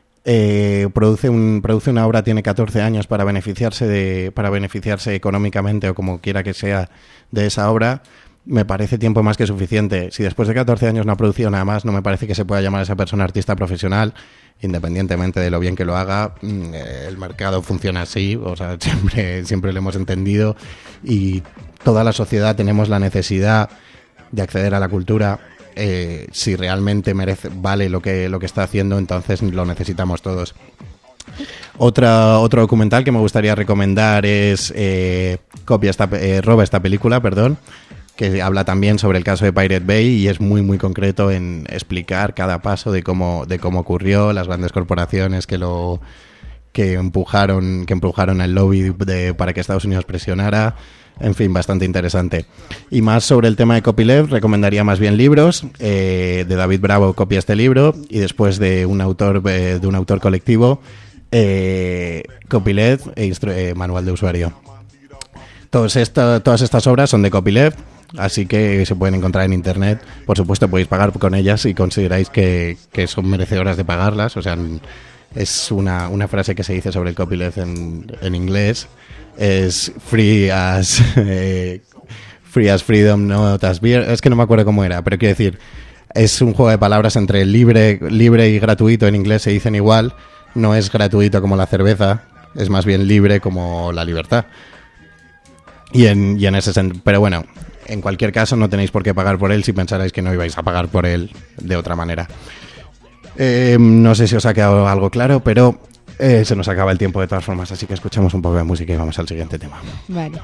eh, produce un produce una obra, tiene catorce años para beneficiarse de para beneficiarse económicamente o como quiera que sea de esa obra, me parece tiempo más que suficiente. Si después de catorce años no ha producido nada más, no me parece que se pueda llamar a esa persona artista profesional, independientemente de lo bien que lo haga. El mercado funciona así, o sea, siempre, siempre lo hemos entendido, y toda la sociedad tenemos la necesidad de acceder a la cultura. Eh, si realmente merece, vale lo que, lo que está haciendo, entonces lo necesitamos todos. Otra, otro documental que me gustaría recomendar es eh, Copia esta, eh, Roba esta película, perdón, que habla también sobre el caso de Pirate Bay y es muy muy concreto en explicar cada paso de cómo de cómo ocurrió, las grandes corporaciones que lo que empujaron que empujaron el lobby de, para que Estados Unidos presionara. En fin, bastante interesante. Y más sobre el tema de copyleft, recomendaría más bien libros. Eh, de David Bravo copia este libro y después de un autor eh, de un autor colectivo, eh, Copyleft e instru- eh, manual de usuario. Todos esta, todas estas obras son de copyleft, así que se pueden encontrar en internet. Por supuesto podéis pagar con ellas si consideráis que, que son merecedoras de pagarlas. O sea, es una, una frase que se dice sobre el copyleft en, en inglés. Es free as eh, free as freedom, not as beer. Es que no me acuerdo cómo era, pero quiero decir, es un juego de palabras entre libre, libre y gratuito. En inglés se dicen igual. No es gratuito como la cerveza, es más bien libre como la libertad. Y en, y en ese sentido, pero bueno, en cualquier caso no tenéis por qué pagar por él si pensarais que no ibais a pagar por él de otra manera. Eh, no sé si os ha quedado algo claro, pero eh, se nos acaba el tiempo de todas formas, así que escuchemos un poco de música y vamos al siguiente tema. Vale.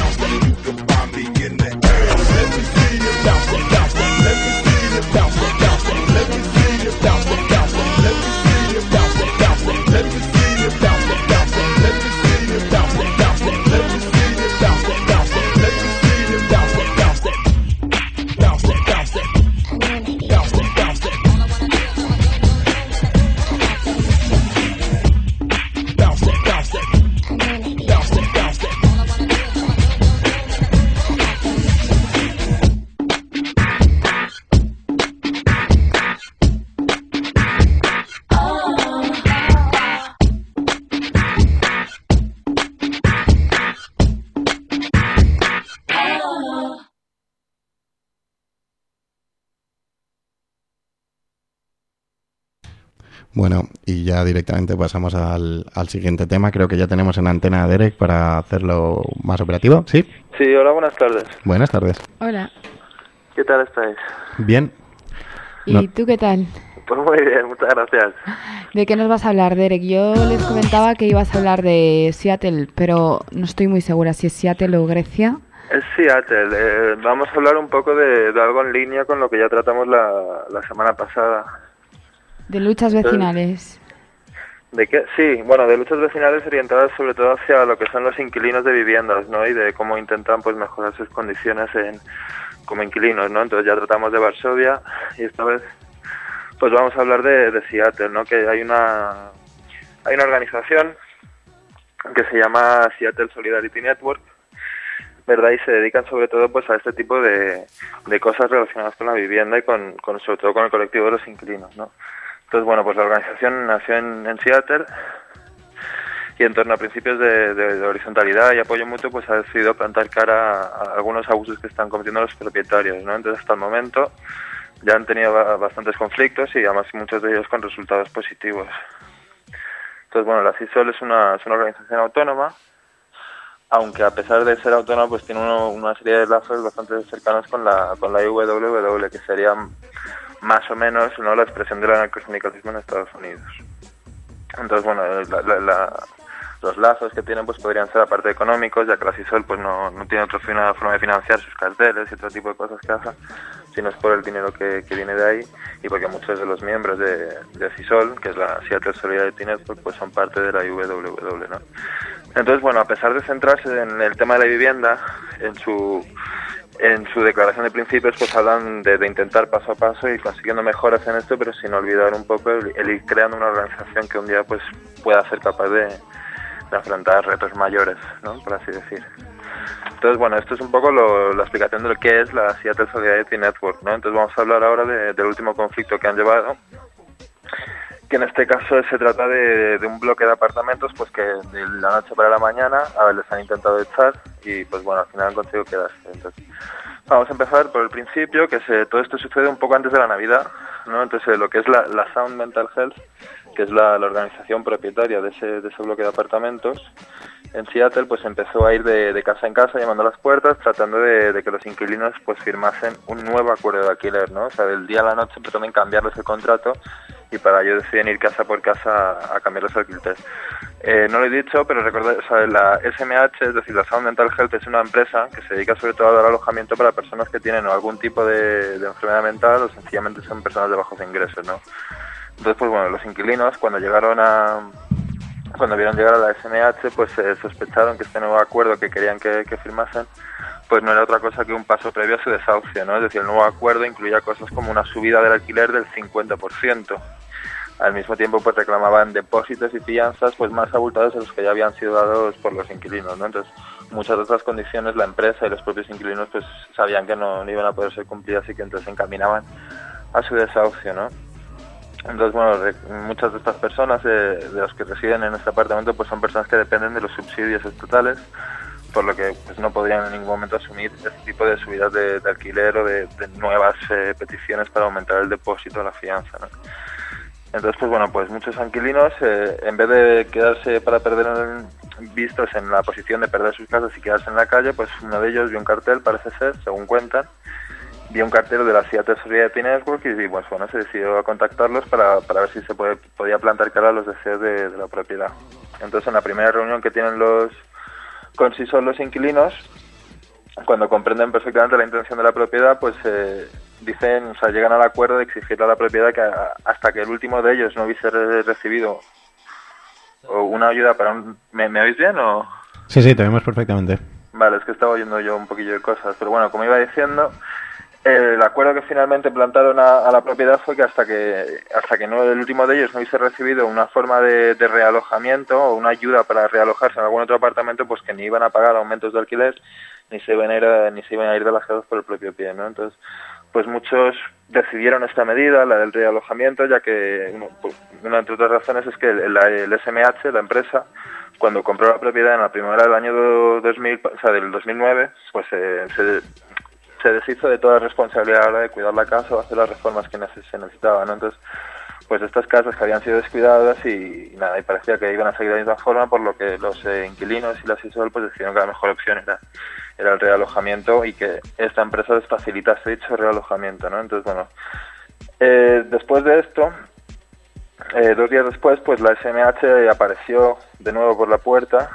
Bueno, y ya directamente pasamos al, al siguiente tema. Creo que ya tenemos en antena a Derek para hacerlo más operativo, ¿sí? Sí, hola, buenas tardes. Buenas tardes. Hola. ¿Qué tal estáis? Bien. ¿Y No. tú qué tal? Pues muy bien, muchas gracias. ¿De qué nos vas a hablar, Derek? Yo les comentaba que ibas a hablar de Seattle, pero no estoy muy segura si es Seattle o Grecia. Es Seattle. Eh, vamos a hablar un poco de, de algo en línea con lo que ya tratamos la, la semana pasada. De luchas vecinales. ¿De qué? Sí, bueno, de luchas vecinales orientadas sobre todo hacia lo que son los inquilinos de viviendas, ¿no? Y de cómo intentan pues mejorar sus condiciones en como inquilinos, ¿no? Entonces ya tratamos de Varsovia y esta vez pues vamos a hablar de, de Seattle, ¿no? Que hay una hay una organización que se llama Seattle Solidarity Network, ¿verdad? Y se dedican sobre todo pues a este tipo de, de cosas relacionadas con la vivienda y con, con sobre todo con el colectivo de los inquilinos, ¿no? Entonces, bueno, pues la organización nació en, en Seattle y en torno a principios de, de, de horizontalidad y apoyo mutuo, pues ha decidido plantar cara a, a algunos abusos que están cometiendo los propietarios, ¿no? Entonces, hasta el momento ya han tenido bastantes conflictos y además muchos de ellos con resultados positivos. Entonces, bueno, la CISOL es una, es una organización autónoma, aunque a pesar de ser autónoma, pues tiene uno, una serie de lazos bastante cercanos con la, con la I W W, que serían más o menos, ¿no?, la expresión del anarcosindicalismo en Estados Unidos. Entonces, bueno, la, la, la, los lazos que tienen pues podrían ser aparte económicos, ya que la CISOL pues no, no tiene otra forma de financiar sus carteles y otro tipo de cosas que hace, sino es por el dinero que, que viene de ahí y porque muchos de los miembros de, de CISOL, que es la Seattle Solidarity Network, pues son parte de la I W W, ¿no? Entonces, bueno, a pesar de centrarse en el tema de la vivienda, en su en su declaración de principios pues hablan de, de intentar paso a paso y consiguiendo mejoras en esto, pero sin olvidar un poco el, el ir creando una organización que un día pues pueda ser capaz de, de afrontar retos mayores, ¿no?, por así decir. Entonces, bueno, esto es un poco lo, la explicación de lo que es la Seattle Solidarity Network, ¿no? Entonces vamos a hablar ahora de, del último conflicto que han llevado, que en este caso se trata de, de un bloque de apartamentos pues que de la noche para la mañana a ver, les han intentado echar y pues bueno, al final han conseguido quedarse. Entonces, vamos a empezar por el principio, que se, todo esto sucede un poco antes de la Navidad, ¿no? Entonces, lo que es la, la Sound Mental Health, que es la, la organización propietaria de ese, de ese bloque de apartamentos en Seattle, pues empezó a ir de, de casa en casa llamando a las puertas, tratando de, de que los inquilinos pues firmasen un nuevo acuerdo de alquiler, ¿no? O sea, del día a la noche pretenden cambiarles el contrato y para ello deciden ir casa por casa a, a cambiarles el alquiler. Eh, no lo he dicho, pero recordad, o sea, la S M H, es decir, la Sound Mental Health, es una empresa que se dedica sobre todo a dar alojamiento para personas que tienen algún tipo de, de enfermedad mental o sencillamente son personas de bajos ingresos, ¿no? Entonces, pues bueno, los inquilinos cuando llegaron a... Cuando vieron llegar a la S M H, pues eh, sospecharon que este nuevo acuerdo que querían que, que firmasen, pues no era otra cosa que un paso previo a su desahucio, ¿no? Es decir, el nuevo acuerdo incluía cosas como una subida del alquiler del cincuenta por ciento. Al mismo tiempo, pues reclamaban depósitos y fianzas pues más abultados de los que ya habían sido dados por los inquilinos, ¿no? Entonces, muchas de otras condiciones la empresa y los propios inquilinos pues sabían que no, no iban a poder ser cumplidas y que entonces se encaminaban a su desahucio, ¿no? Entonces, bueno, muchas de estas personas eh, de los que residen en este apartamento pues son personas que dependen de los subsidios estatales, por lo que pues no podrían en ningún momento asumir este tipo de subidas de, de alquiler o de, de nuevas eh, peticiones para aumentar el depósito o la fianza, ¿no? Entonces, pues bueno, pues muchos inquilinos, eh, en vez de quedarse para perder en, vistos en la posición de perder sus casas y quedarse en la calle, pues uno de ellos vio un cartel, parece ser, según cuentan, vio un cartel de la Seattle Society Network y, pues bueno, se decidió a contactarlos para, para ver si se puede, podía plantar cara a los deseos de, de la propiedad. Entonces, en la primera reunión que tienen los con sí son los inquilinos, cuando comprenden perfectamente la intención de la propiedad, pues eh, dicen, o sea, llegan al acuerdo de exigirle a la propiedad que a, hasta que el último de ellos no hubiese re recibido o una ayuda para un... ¿Me, ¿Me oís bien o...? Sí, sí, te vemos perfectamente. Vale, es que estaba oyendo yo un poquillo de cosas, pero bueno, como iba diciendo, eh, el acuerdo que finalmente plantaron a, a la propiedad fue que hasta que hasta que no el último de ellos no hubiese recibido una forma de, de realojamiento o una ayuda para realojarse en algún otro apartamento, pues que ni iban a pagar aumentos de alquiler ni se iban a ir, ni se iban a ir de las casas por el propio pie, ¿no? Entonces, pues muchos decidieron esta medida, la del realojamiento, ya que bueno, pues, una entre otras razones es que el, el S M H, la empresa, cuando compró la propiedad en la primavera del año dos mil, o sea, del dos mil nueve, pues eh, se, se deshizo de toda responsabilidad a la hora de cuidar la casa o hacer las reformas que se necesitaban, ¿no? Entonces, pues estas casas que habían sido descuidadas y, y nada, y parecía que iban a seguir de la misma forma, por lo que los eh, inquilinos y las I S O L pues decidieron que la mejor opción era, era el realojamiento y que esta empresa les facilitase dicho realojamiento, ¿no? Entonces, bueno, eh, después de esto, eh, dos días después, pues la S M H apareció de nuevo por la puerta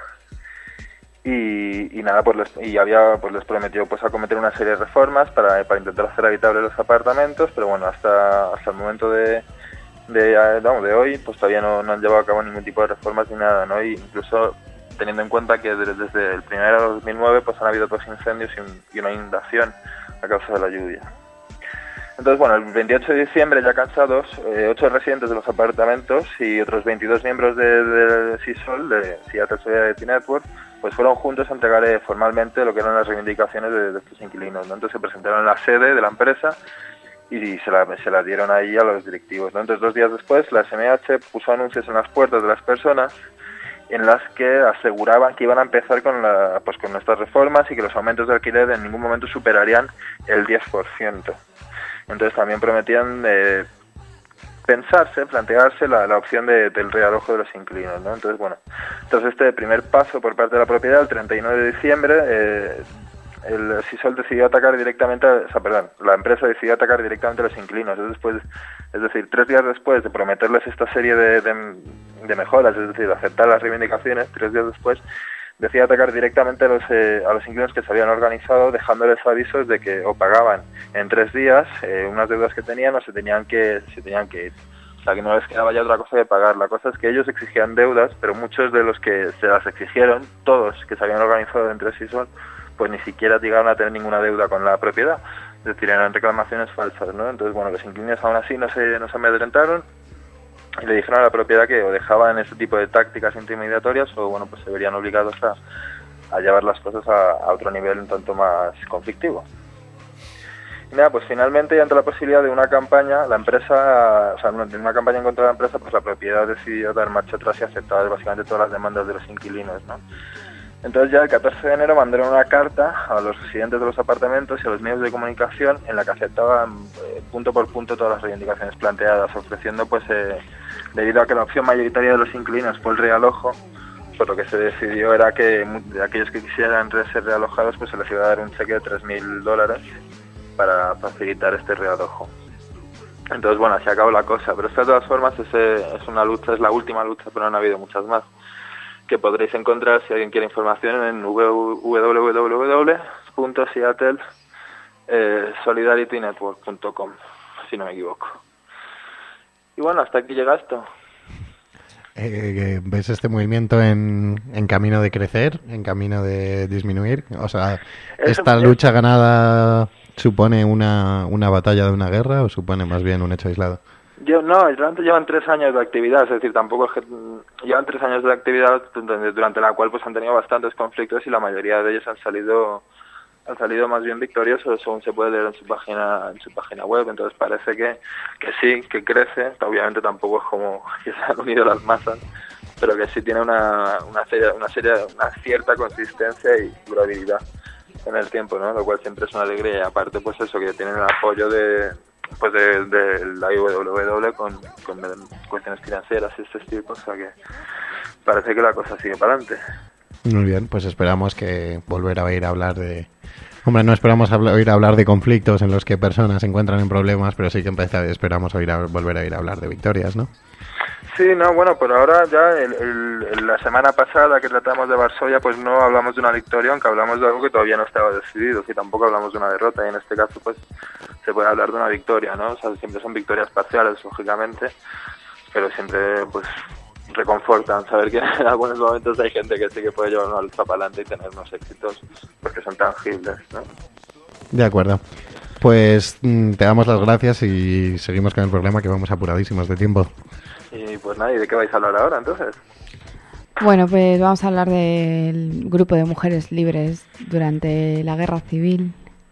y, y nada, pues les, y había, pues les prometió pues acometer una serie de reformas para, para intentar hacer habitables los apartamentos, pero bueno, hasta, hasta el momento de de, vamos, de hoy, pues todavía no, no han llevado a cabo ningún tipo de reformas ni nada, ¿no? Y incluso teniendo en cuenta que desde, desde el primero de dos mil nueve pues han habido dos incendios y, un, y una inundación a causa de la lluvia. Entonces, bueno, el veintiocho de diciembre, ya cansados, eh, ocho residentes de los apartamentos y otros veintidós miembros de, de S I S O L, de Seattle Society Network, pues fueron juntos a entregar eh, formalmente lo que eran las reivindicaciones de, de estos inquilinos, ¿no? Entonces se presentaron en la sede de la empresa y se las se la dieron ahí a los directivos, ¿no? Entonces, dos días después, la S M H puso anuncios en las puertas de las personas en las que aseguraban que iban a empezar con la, pues con estas reformas y que los aumentos de alquiler en ningún momento superarían el diez por ciento. Entonces también prometían eh, pensarse, plantearse la, la opción de, del realojo de los inquilinos, ¿no? Entonces, bueno, entonces este primer paso por parte de la propiedad, el treinta y nueve de diciembre, eh, el S I S O L decidió atacar directamente, o sea, perdón, la empresa decidió atacar directamente a los inquilinos. Es, después, es decir, tres días después de prometerles esta serie de, de, de mejoras, es decir, de aceptar las reivindicaciones, tres días después decidió atacar directamente a los, eh, a los inquilinos que se habían organizado, dejándoles avisos de que o pagaban en tres días eh, unas deudas que tenían o se tenían que, se tenían que ir. O sea, que no les quedaba ya otra cosa que pagar. La cosa es que ellos exigían deudas, pero muchos de los que se las exigieron, todos que se habían organizado entre S I S O L, pues ni siquiera llegaron a tener ninguna deuda con la propiedad, es decir, eran reclamaciones falsas, ¿no? Entonces, bueno, los inquilinos aún así no se, no se amedrentaron y le dijeron a la propiedad que o dejaban ese tipo de tácticas intimidatorias o, bueno, pues se verían obligados a, a llevar las cosas a, a otro nivel un tanto más conflictivo. Y nada, pues finalmente, ante la posibilidad de una campaña, la empresa, o sea, de una campaña en contra de la empresa, pues la propiedad decidió dar marcha atrás y aceptar básicamente todas las demandas de los inquilinos, ¿no? Entonces ya el catorce de enero mandaron una carta a los residentes de los apartamentos y a los medios de comunicación en la que aceptaban eh, punto por punto todas las reivindicaciones planteadas, ofreciendo, pues, eh, debido a que la opción mayoritaria de los inquilinos fue el realojo, pues lo que se decidió era que de aquellos que quisieran ser realojados, pues se les iba a dar un cheque de tres mil dólares para facilitar este realojo. Entonces, bueno, así acabó la cosa, pero de todas formas es, es una lucha, es la última lucha, pero no ha habido muchas más, que podréis encontrar si alguien quiere información en w w w punto seattle solidarity network punto com, si no me equivoco. Y bueno, hasta aquí llega esto. Eh, ¿Ves este movimiento en, en camino de crecer, en camino de disminuir? O sea, ¿esta lucha ganada supone una, una batalla de una guerra o supone más bien un hecho aislado? Yo no, realmente llevan tres años de actividad, es decir, tampoco es que llevan tres años de actividad durante la cual pues han tenido bastantes conflictos y la mayoría de ellos han salido han salido más bien victoriosos, según se puede leer en su página en su página web. Entonces parece que, que sí, que crece. Obviamente tampoco es como que se han unido las masas, pero que sí tiene una una serie, una serie, una cierta consistencia y durabilidad en el tiempo, ¿no? Lo cual siempre es una alegría. Y aparte, pues eso, que tienen el apoyo de pues de, de la I W W con, con cuestiones financieras y este tipo, o sea que parece que la cosa sigue para adelante. Muy bien, pues esperamos que volver a oír hablar de... Hombre, no esperamos hablar, oír hablar de conflictos en los que personas se encuentran en problemas, pero sí que empezar, esperamos oír a, volver a oír hablar de victorias, ¿no? Sí, no, bueno, pero ahora ya el, el, la semana pasada que tratamos de Varsovia, pues no hablamos de una victoria, aunque hablamos de algo que todavía no estaba decidido, y tampoco hablamos de una derrota, y en este caso pues se puede hablar de una victoria, ¿no? O sea, siempre son victorias parciales, lógicamente, pero siempre pues reconfortan saber que en algunos momentos hay gente que sí que puede llevar una lucha para adelante y tener unos éxitos porque son tangibles, ¿no? De acuerdo. Pues te damos las gracias y seguimos con el programa, que vamos apuradísimos de tiempo. Y pues nada, ¿y de qué vais a hablar ahora entonces? Bueno, pues vamos a hablar del grupo de mujeres libres durante la guerra civil.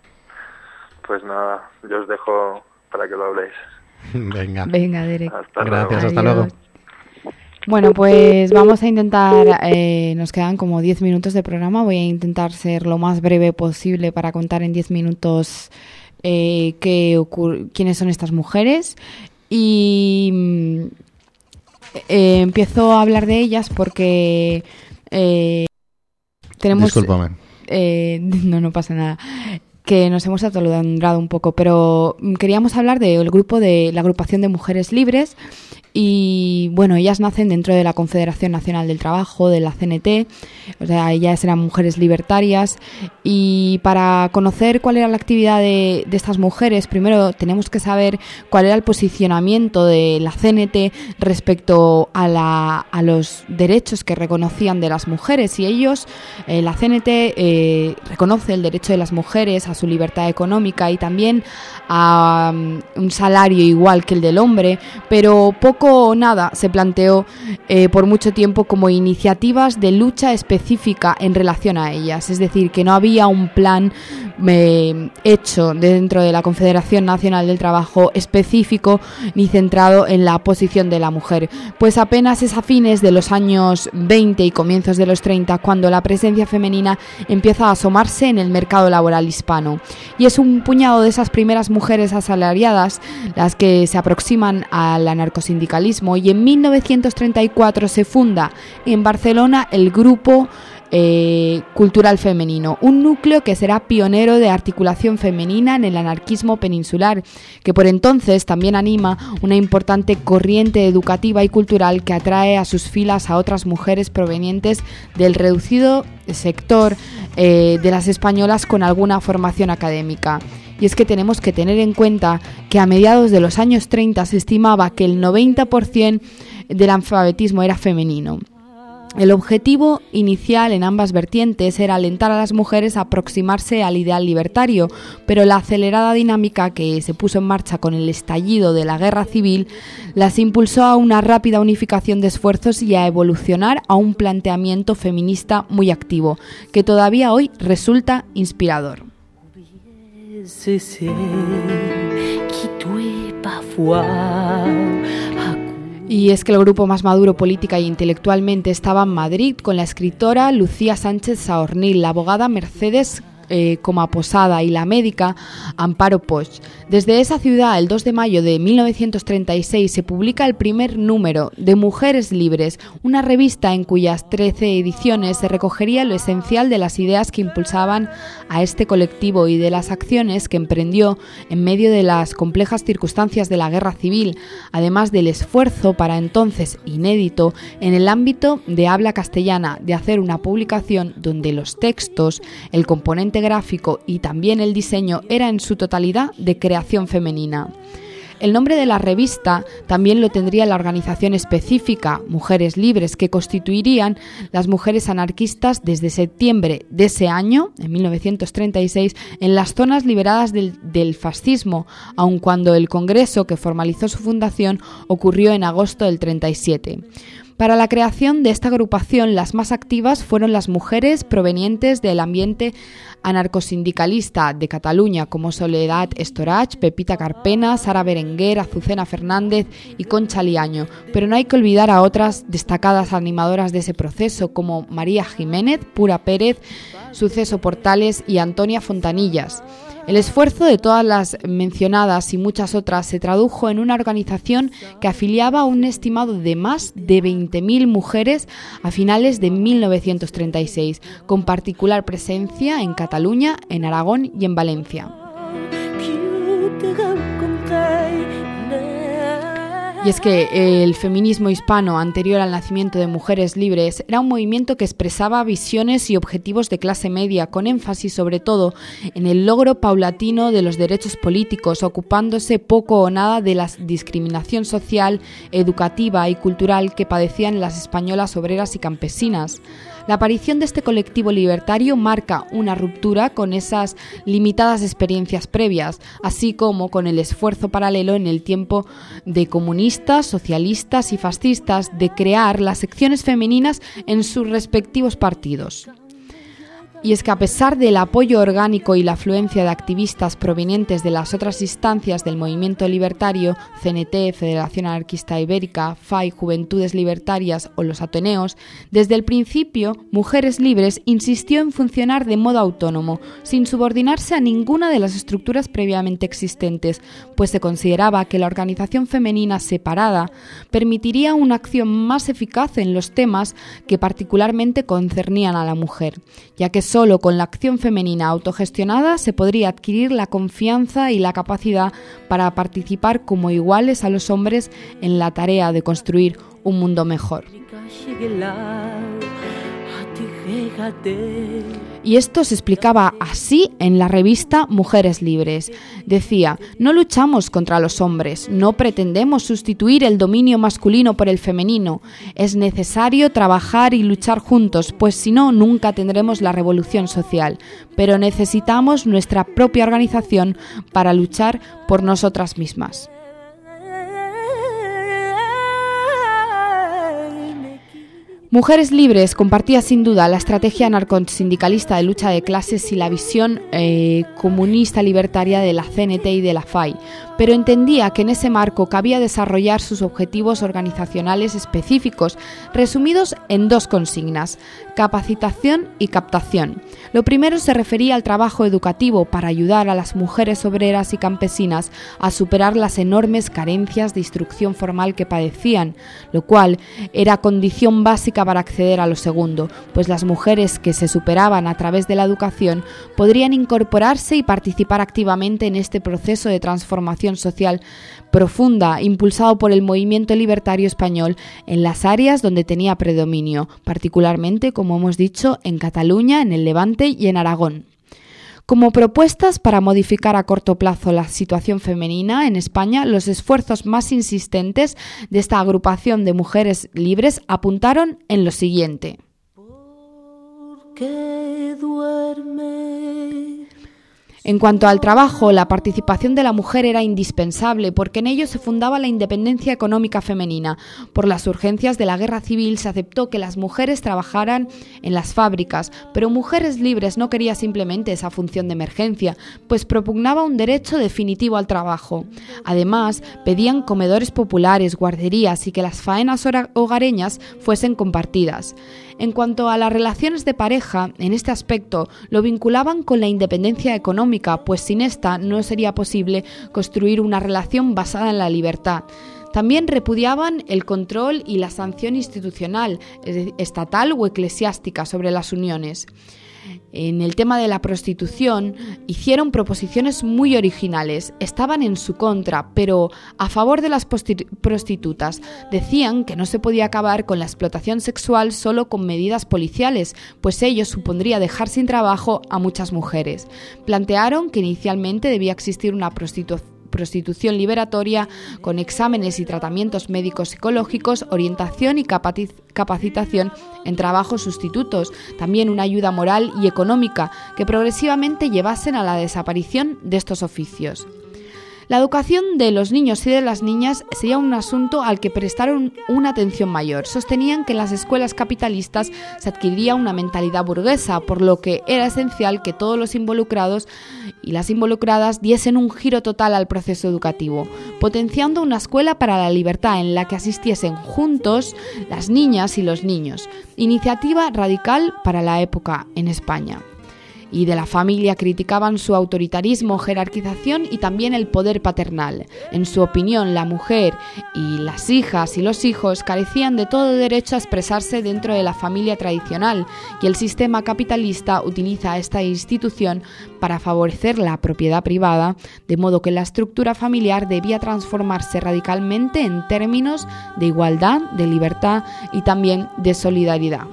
Pues nada, yo os dejo para que lo habléis. Venga. Venga, Derek. Hasta Gracias, luego. hasta luego. Bueno, pues vamos a intentar, eh, nos quedan como diez minutos de programa, voy a intentar ser lo más breve posible para contar en diez minutos eh, qué ocur- quiénes son estas mujeres y eh, empiezo a hablar de ellas porque eh, tenemos... Discúlpame. Eh, no, no pasa nada. Que nos hemos atolondrado un poco, pero queríamos hablar del grupo de la agrupación de mujeres libres. Y bueno, ellas nacen dentro de la Confederación Nacional del Trabajo, de la C N T, o sea, ellas eran mujeres libertarias. Y para conocer cuál era la actividad de, de estas mujeres, primero tenemos que saber cuál era el posicionamiento de la C N T respecto a, la, a los derechos que reconocían de las mujeres. Y ellos, eh, la C N T eh, reconoce el derecho de las mujeres a su libertad económica y también a um, un salario igual que el del hombre, pero poco o nada se planteó eh, por mucho tiempo como iniciativas de lucha específica en relación a ellas, es decir, que no había un plan eh, hecho dentro de la Confederación Nacional del Trabajo específico ni centrado en la posición de la mujer, pues apenas es a fines de los años veinte y comienzos de los treinta cuando la presencia femenina empieza a asomarse en el mercado laboral hispano, y es un puñado de esas primeras mujeres asalariadas las que se aproximan al anarcosindicalismo. Y en mil novecientos treinta y cuatro se funda en Barcelona el Grupo eh, Cultural Femenino, un núcleo que será pionero de articulación femenina en el anarquismo peninsular, que por entonces también anima una importante corriente educativa y cultural que atrae a sus filas a otras mujeres provenientes del reducido sector eh, de las españolas con alguna formación académica. Y es que tenemos que tener en cuenta que a mediados de los años treinta se estimaba que el noventa por ciento del analfabetismo era femenino. El objetivo inicial en ambas vertientes era alentar a las mujeres a aproximarse al ideal libertario, pero la acelerada dinámica que se puso en marcha con el estallido de la guerra civil las impulsó a una rápida unificación de esfuerzos y a evolucionar a un planteamiento feminista muy activo, que todavía hoy resulta inspirador. Y es que el grupo más maduro política e intelectualmente estaba en Madrid, con la escritora Lucía Sánchez Saornil, la abogada Mercedes Eh, Coma Posada y la médica Amparo Poch. Desde esa ciudad, el dos de mayo de mil novecientos treinta y seis, se publica el primer número de Mujeres Libres, una revista en cuyas trece ediciones se recogería lo esencial de las ideas que impulsaban a este colectivo y de las acciones que emprendió en medio de las complejas circunstancias de la guerra civil, además del esfuerzo, para entonces inédito, en el ámbito de habla castellana, de hacer una publicación donde los textos, el componente gráfico y también el diseño era en su totalidad de creación femenina. El nombre de la revista también lo tendría la organización específica, Mujeres Libres, que constituirían las mujeres anarquistas desde septiembre de ese año, en mil novecientos treinta y seis, en las zonas liberadas del, del fascismo, aun cuando el congreso que formalizó su fundación ocurrió en agosto del treinta y siete. Para la creación de esta agrupación, las más activas fueron las mujeres provenientes del ambiente anarcosindicalista de Cataluña, como Soledad Estorach, Pepita Carpena, Sara Berenguer, Azucena Fernández y Concha Liaño. Pero no hay que olvidar a otras destacadas animadoras de ese proceso, como María Jiménez, Pura Pérez, Suceso Portales y Antonia Fontanillas. El esfuerzo de todas las mencionadas y muchas otras se tradujo en una organización que afiliaba a un estimado de más de veinte mil mujeres a finales de mil novecientos treinta y seis, con particular presencia en Cataluña, en Aragón y en Valencia. Y es que el feminismo hispano anterior al nacimiento de Mujeres Libres era un movimiento que expresaba visiones y objetivos de clase media, con énfasis sobre todo en el logro paulatino de los derechos políticos, ocupándose poco o nada de la discriminación social, educativa y cultural que padecían las españolas obreras y campesinas. La aparición de este colectivo libertario marca una ruptura con esas limitadas experiencias previas, así como con el esfuerzo paralelo en el tiempo de comunistas, socialistas y fascistas de crear las secciones femeninas en sus respectivos partidos. Y es que a pesar del apoyo orgánico y la afluencia de activistas provenientes de las otras instancias del movimiento libertario, C N T, Federación Anarquista Ibérica, F A I, Juventudes Libertarias o los Ateneos, desde el principio Mujeres Libres insistió en funcionar de modo autónomo, sin subordinarse a ninguna de las estructuras previamente existentes, pues se consideraba que la organización femenina separada permitiría una acción más eficaz en los temas que particularmente concernían a la mujer, ya que solo con la acción femenina autogestionada se podría adquirir la confianza y la capacidad para participar como iguales a los hombres en la tarea de construir un mundo mejor. Y esto se explicaba así en la revista Mujeres Libres. Decía: no luchamos contra los hombres, no pretendemos sustituir el dominio masculino por el femenino. Es necesario trabajar y luchar juntos, pues si no, nunca tendremos la revolución social. Pero necesitamos nuestra propia organización para luchar por nosotras mismas. Mujeres Libres compartía sin duda la estrategia anarcosindicalista de lucha de clases y la visión eh, comunista libertaria de la C N T y de la F A I, pero entendía que en ese marco cabía desarrollar sus objetivos organizacionales específicos, resumidos en dos consignas: capacitación y captación. Lo primero se refería al trabajo educativo para ayudar a las mujeres obreras y campesinas a superar las enormes carencias de instrucción formal que padecían, lo cual era condición básica para acceder a lo segundo, pues las mujeres que se superaban a través de la educación podrían incorporarse y participar activamente en este proceso de transformación social profunda impulsado por el movimiento libertario español en las áreas donde tenía predominio, particularmente, como hemos dicho, en Cataluña, en el Levante y en Aragón. Como propuestas para modificar a corto plazo la situación femenina en España, los esfuerzos más insistentes de esta agrupación de Mujeres Libres apuntaron en lo siguiente. En cuanto al trabajo, la participación de la mujer era indispensable porque en ello se fundaba la independencia económica femenina. Por las urgencias de la guerra civil se aceptó que las mujeres trabajaran en las fábricas, pero Mujeres Libres no quería simplemente esa función de emergencia, pues propugnaba un derecho definitivo al trabajo. Además, pedían comedores populares, guarderías y que las faenas hogareñas fuesen compartidas. En cuanto a las relaciones de pareja, en este aspecto lo vinculaban con la independencia económica, pues sin esta no sería posible construir una relación basada en la libertad. También repudiaban el control y la sanción institucional, estatal o eclesiástica sobre las uniones. En el tema de la prostitución, hicieron proposiciones muy originales. Estaban en su contra, pero a favor de las prostitutas. Decían que no se podía acabar con la explotación sexual solo con medidas policiales, pues ello supondría dejar sin trabajo a muchas mujeres. Plantearon que inicialmente debía existir una prostitución prostitución liberatoria con exámenes y tratamientos médicos psicológicos, orientación y capacitación en trabajos sustitutos, también una ayuda moral y económica que progresivamente llevasen a la desaparición de estos oficios. La educación de los niños y de las niñas sería un asunto al que prestaron una atención mayor. Sostenían que en las escuelas capitalistas se adquiriría una mentalidad burguesa, por lo que era esencial que todos los involucrados y las involucradas diesen un giro total al proceso educativo, potenciando una escuela para la libertad en la que asistiesen juntos las niñas y los niños. Iniciativa radical para la época en España. Y de la familia criticaban su autoritarismo, jerarquización y también el poder paternal. En su opinión, la mujer y las hijas y los hijos carecían de todo derecho a expresarse dentro de la familia tradicional, y el sistema capitalista utiliza esta institución para favorecer la propiedad privada, de modo que la estructura familiar debía transformarse radicalmente en términos de igualdad, de libertad y también de solidaridad.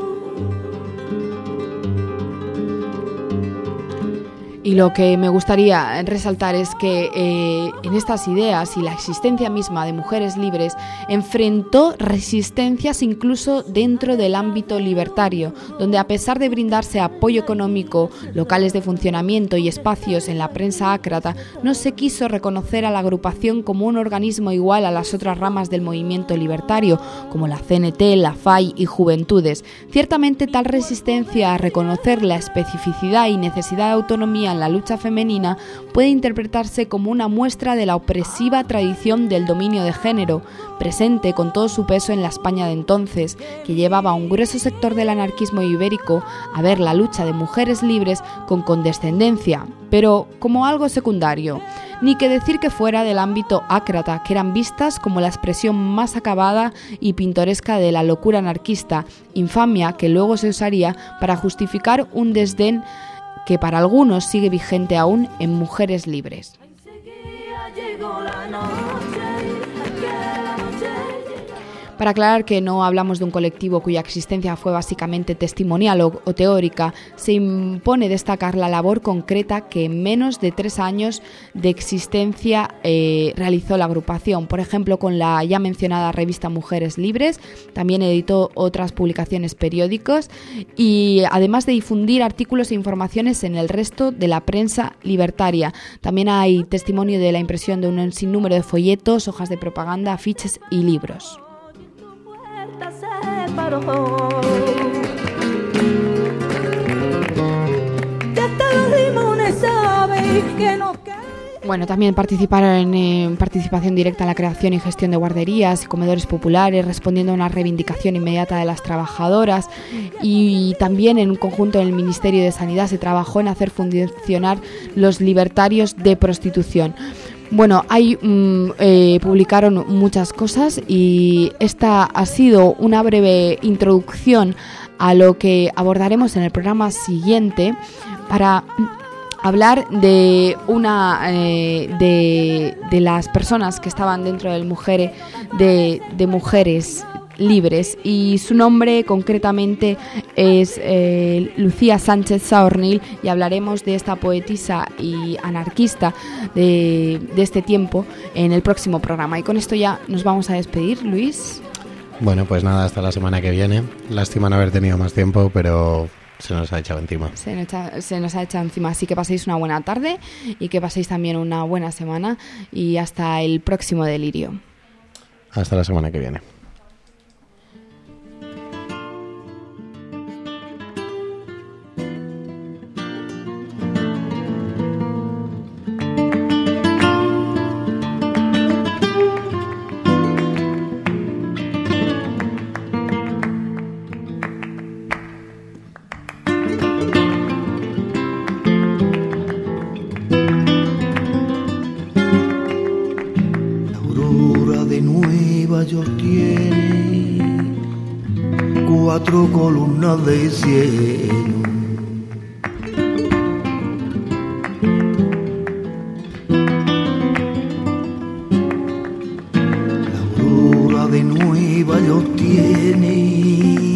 Y lo que me gustaría resaltar es que eh, en estas ideas y la existencia misma de Mujeres Libres enfrentó resistencias incluso dentro del ámbito libertario, donde a pesar de brindarse apoyo económico, locales de funcionamiento y espacios en la prensa ácrata, no se quiso reconocer a la agrupación como un organismo igual a las otras ramas del movimiento libertario, como la C N T, la F A I y Juventudes. Ciertamente tal resistencia a reconocer la especificidad y necesidad de autonomía en la lucha femenina puede interpretarse como una muestra de la opresiva tradición del dominio de género, presente con todo su peso en la España de entonces, que llevaba a un grueso sector del anarquismo ibérico a ver la lucha de mujeres libres con condescendencia, pero como algo secundario. Ni que decir que fuera del ámbito ácrata, que eran vistas como la expresión más acabada y pintoresca de la locura anarquista, infamia que luego se usaría para justificar un desdén que para algunos sigue vigente aún en Mujeres Libres. Para aclarar que no hablamos de un colectivo cuya existencia fue básicamente testimonial o, o teórica, se impone destacar la labor concreta que en menos de tres años de existencia eh, realizó la agrupación. Por ejemplo, con la ya mencionada revista Mujeres Libres, también editó otras publicaciones periódicas y además de difundir artículos e informaciones en el resto de la prensa libertaria. También hay testimonio de la impresión de un sinnúmero de folletos, hojas de propaganda, afiches y libros. Bueno, también participaron en participación directa en la creación y gestión de guarderías y comedores populares, respondiendo a una reivindicación inmediata de las trabajadoras, y también en un conjunto en el Ministerio de Sanidad se trabajó en hacer funcionar los libertarios de prostitución. Bueno, ahí mmm, eh, publicaron muchas cosas y esta ha sido una breve introducción a lo que abordaremos en el programa siguiente para hablar de una eh, de, de las personas que estaban dentro del mujer, de, de Mujeres Libres, y su nombre concretamente es eh, Lucía Sánchez Saornil, y hablaremos de esta poetisa y anarquista de, de este tiempo en el próximo programa. Y con esto ya nos vamos a despedir, Luis. Bueno, pues nada, hasta la semana que viene. Lástima no haber tenido más tiempo, pero Se nos ha echado encima. Se nos, echa, se nos ha echado encima. Así que paséis una buena tarde y que paséis también una buena semana. Y hasta el próximo Delirio. Hasta la semana que viene. Cuatro columnas de cielo, la aurora de Nueva York tiene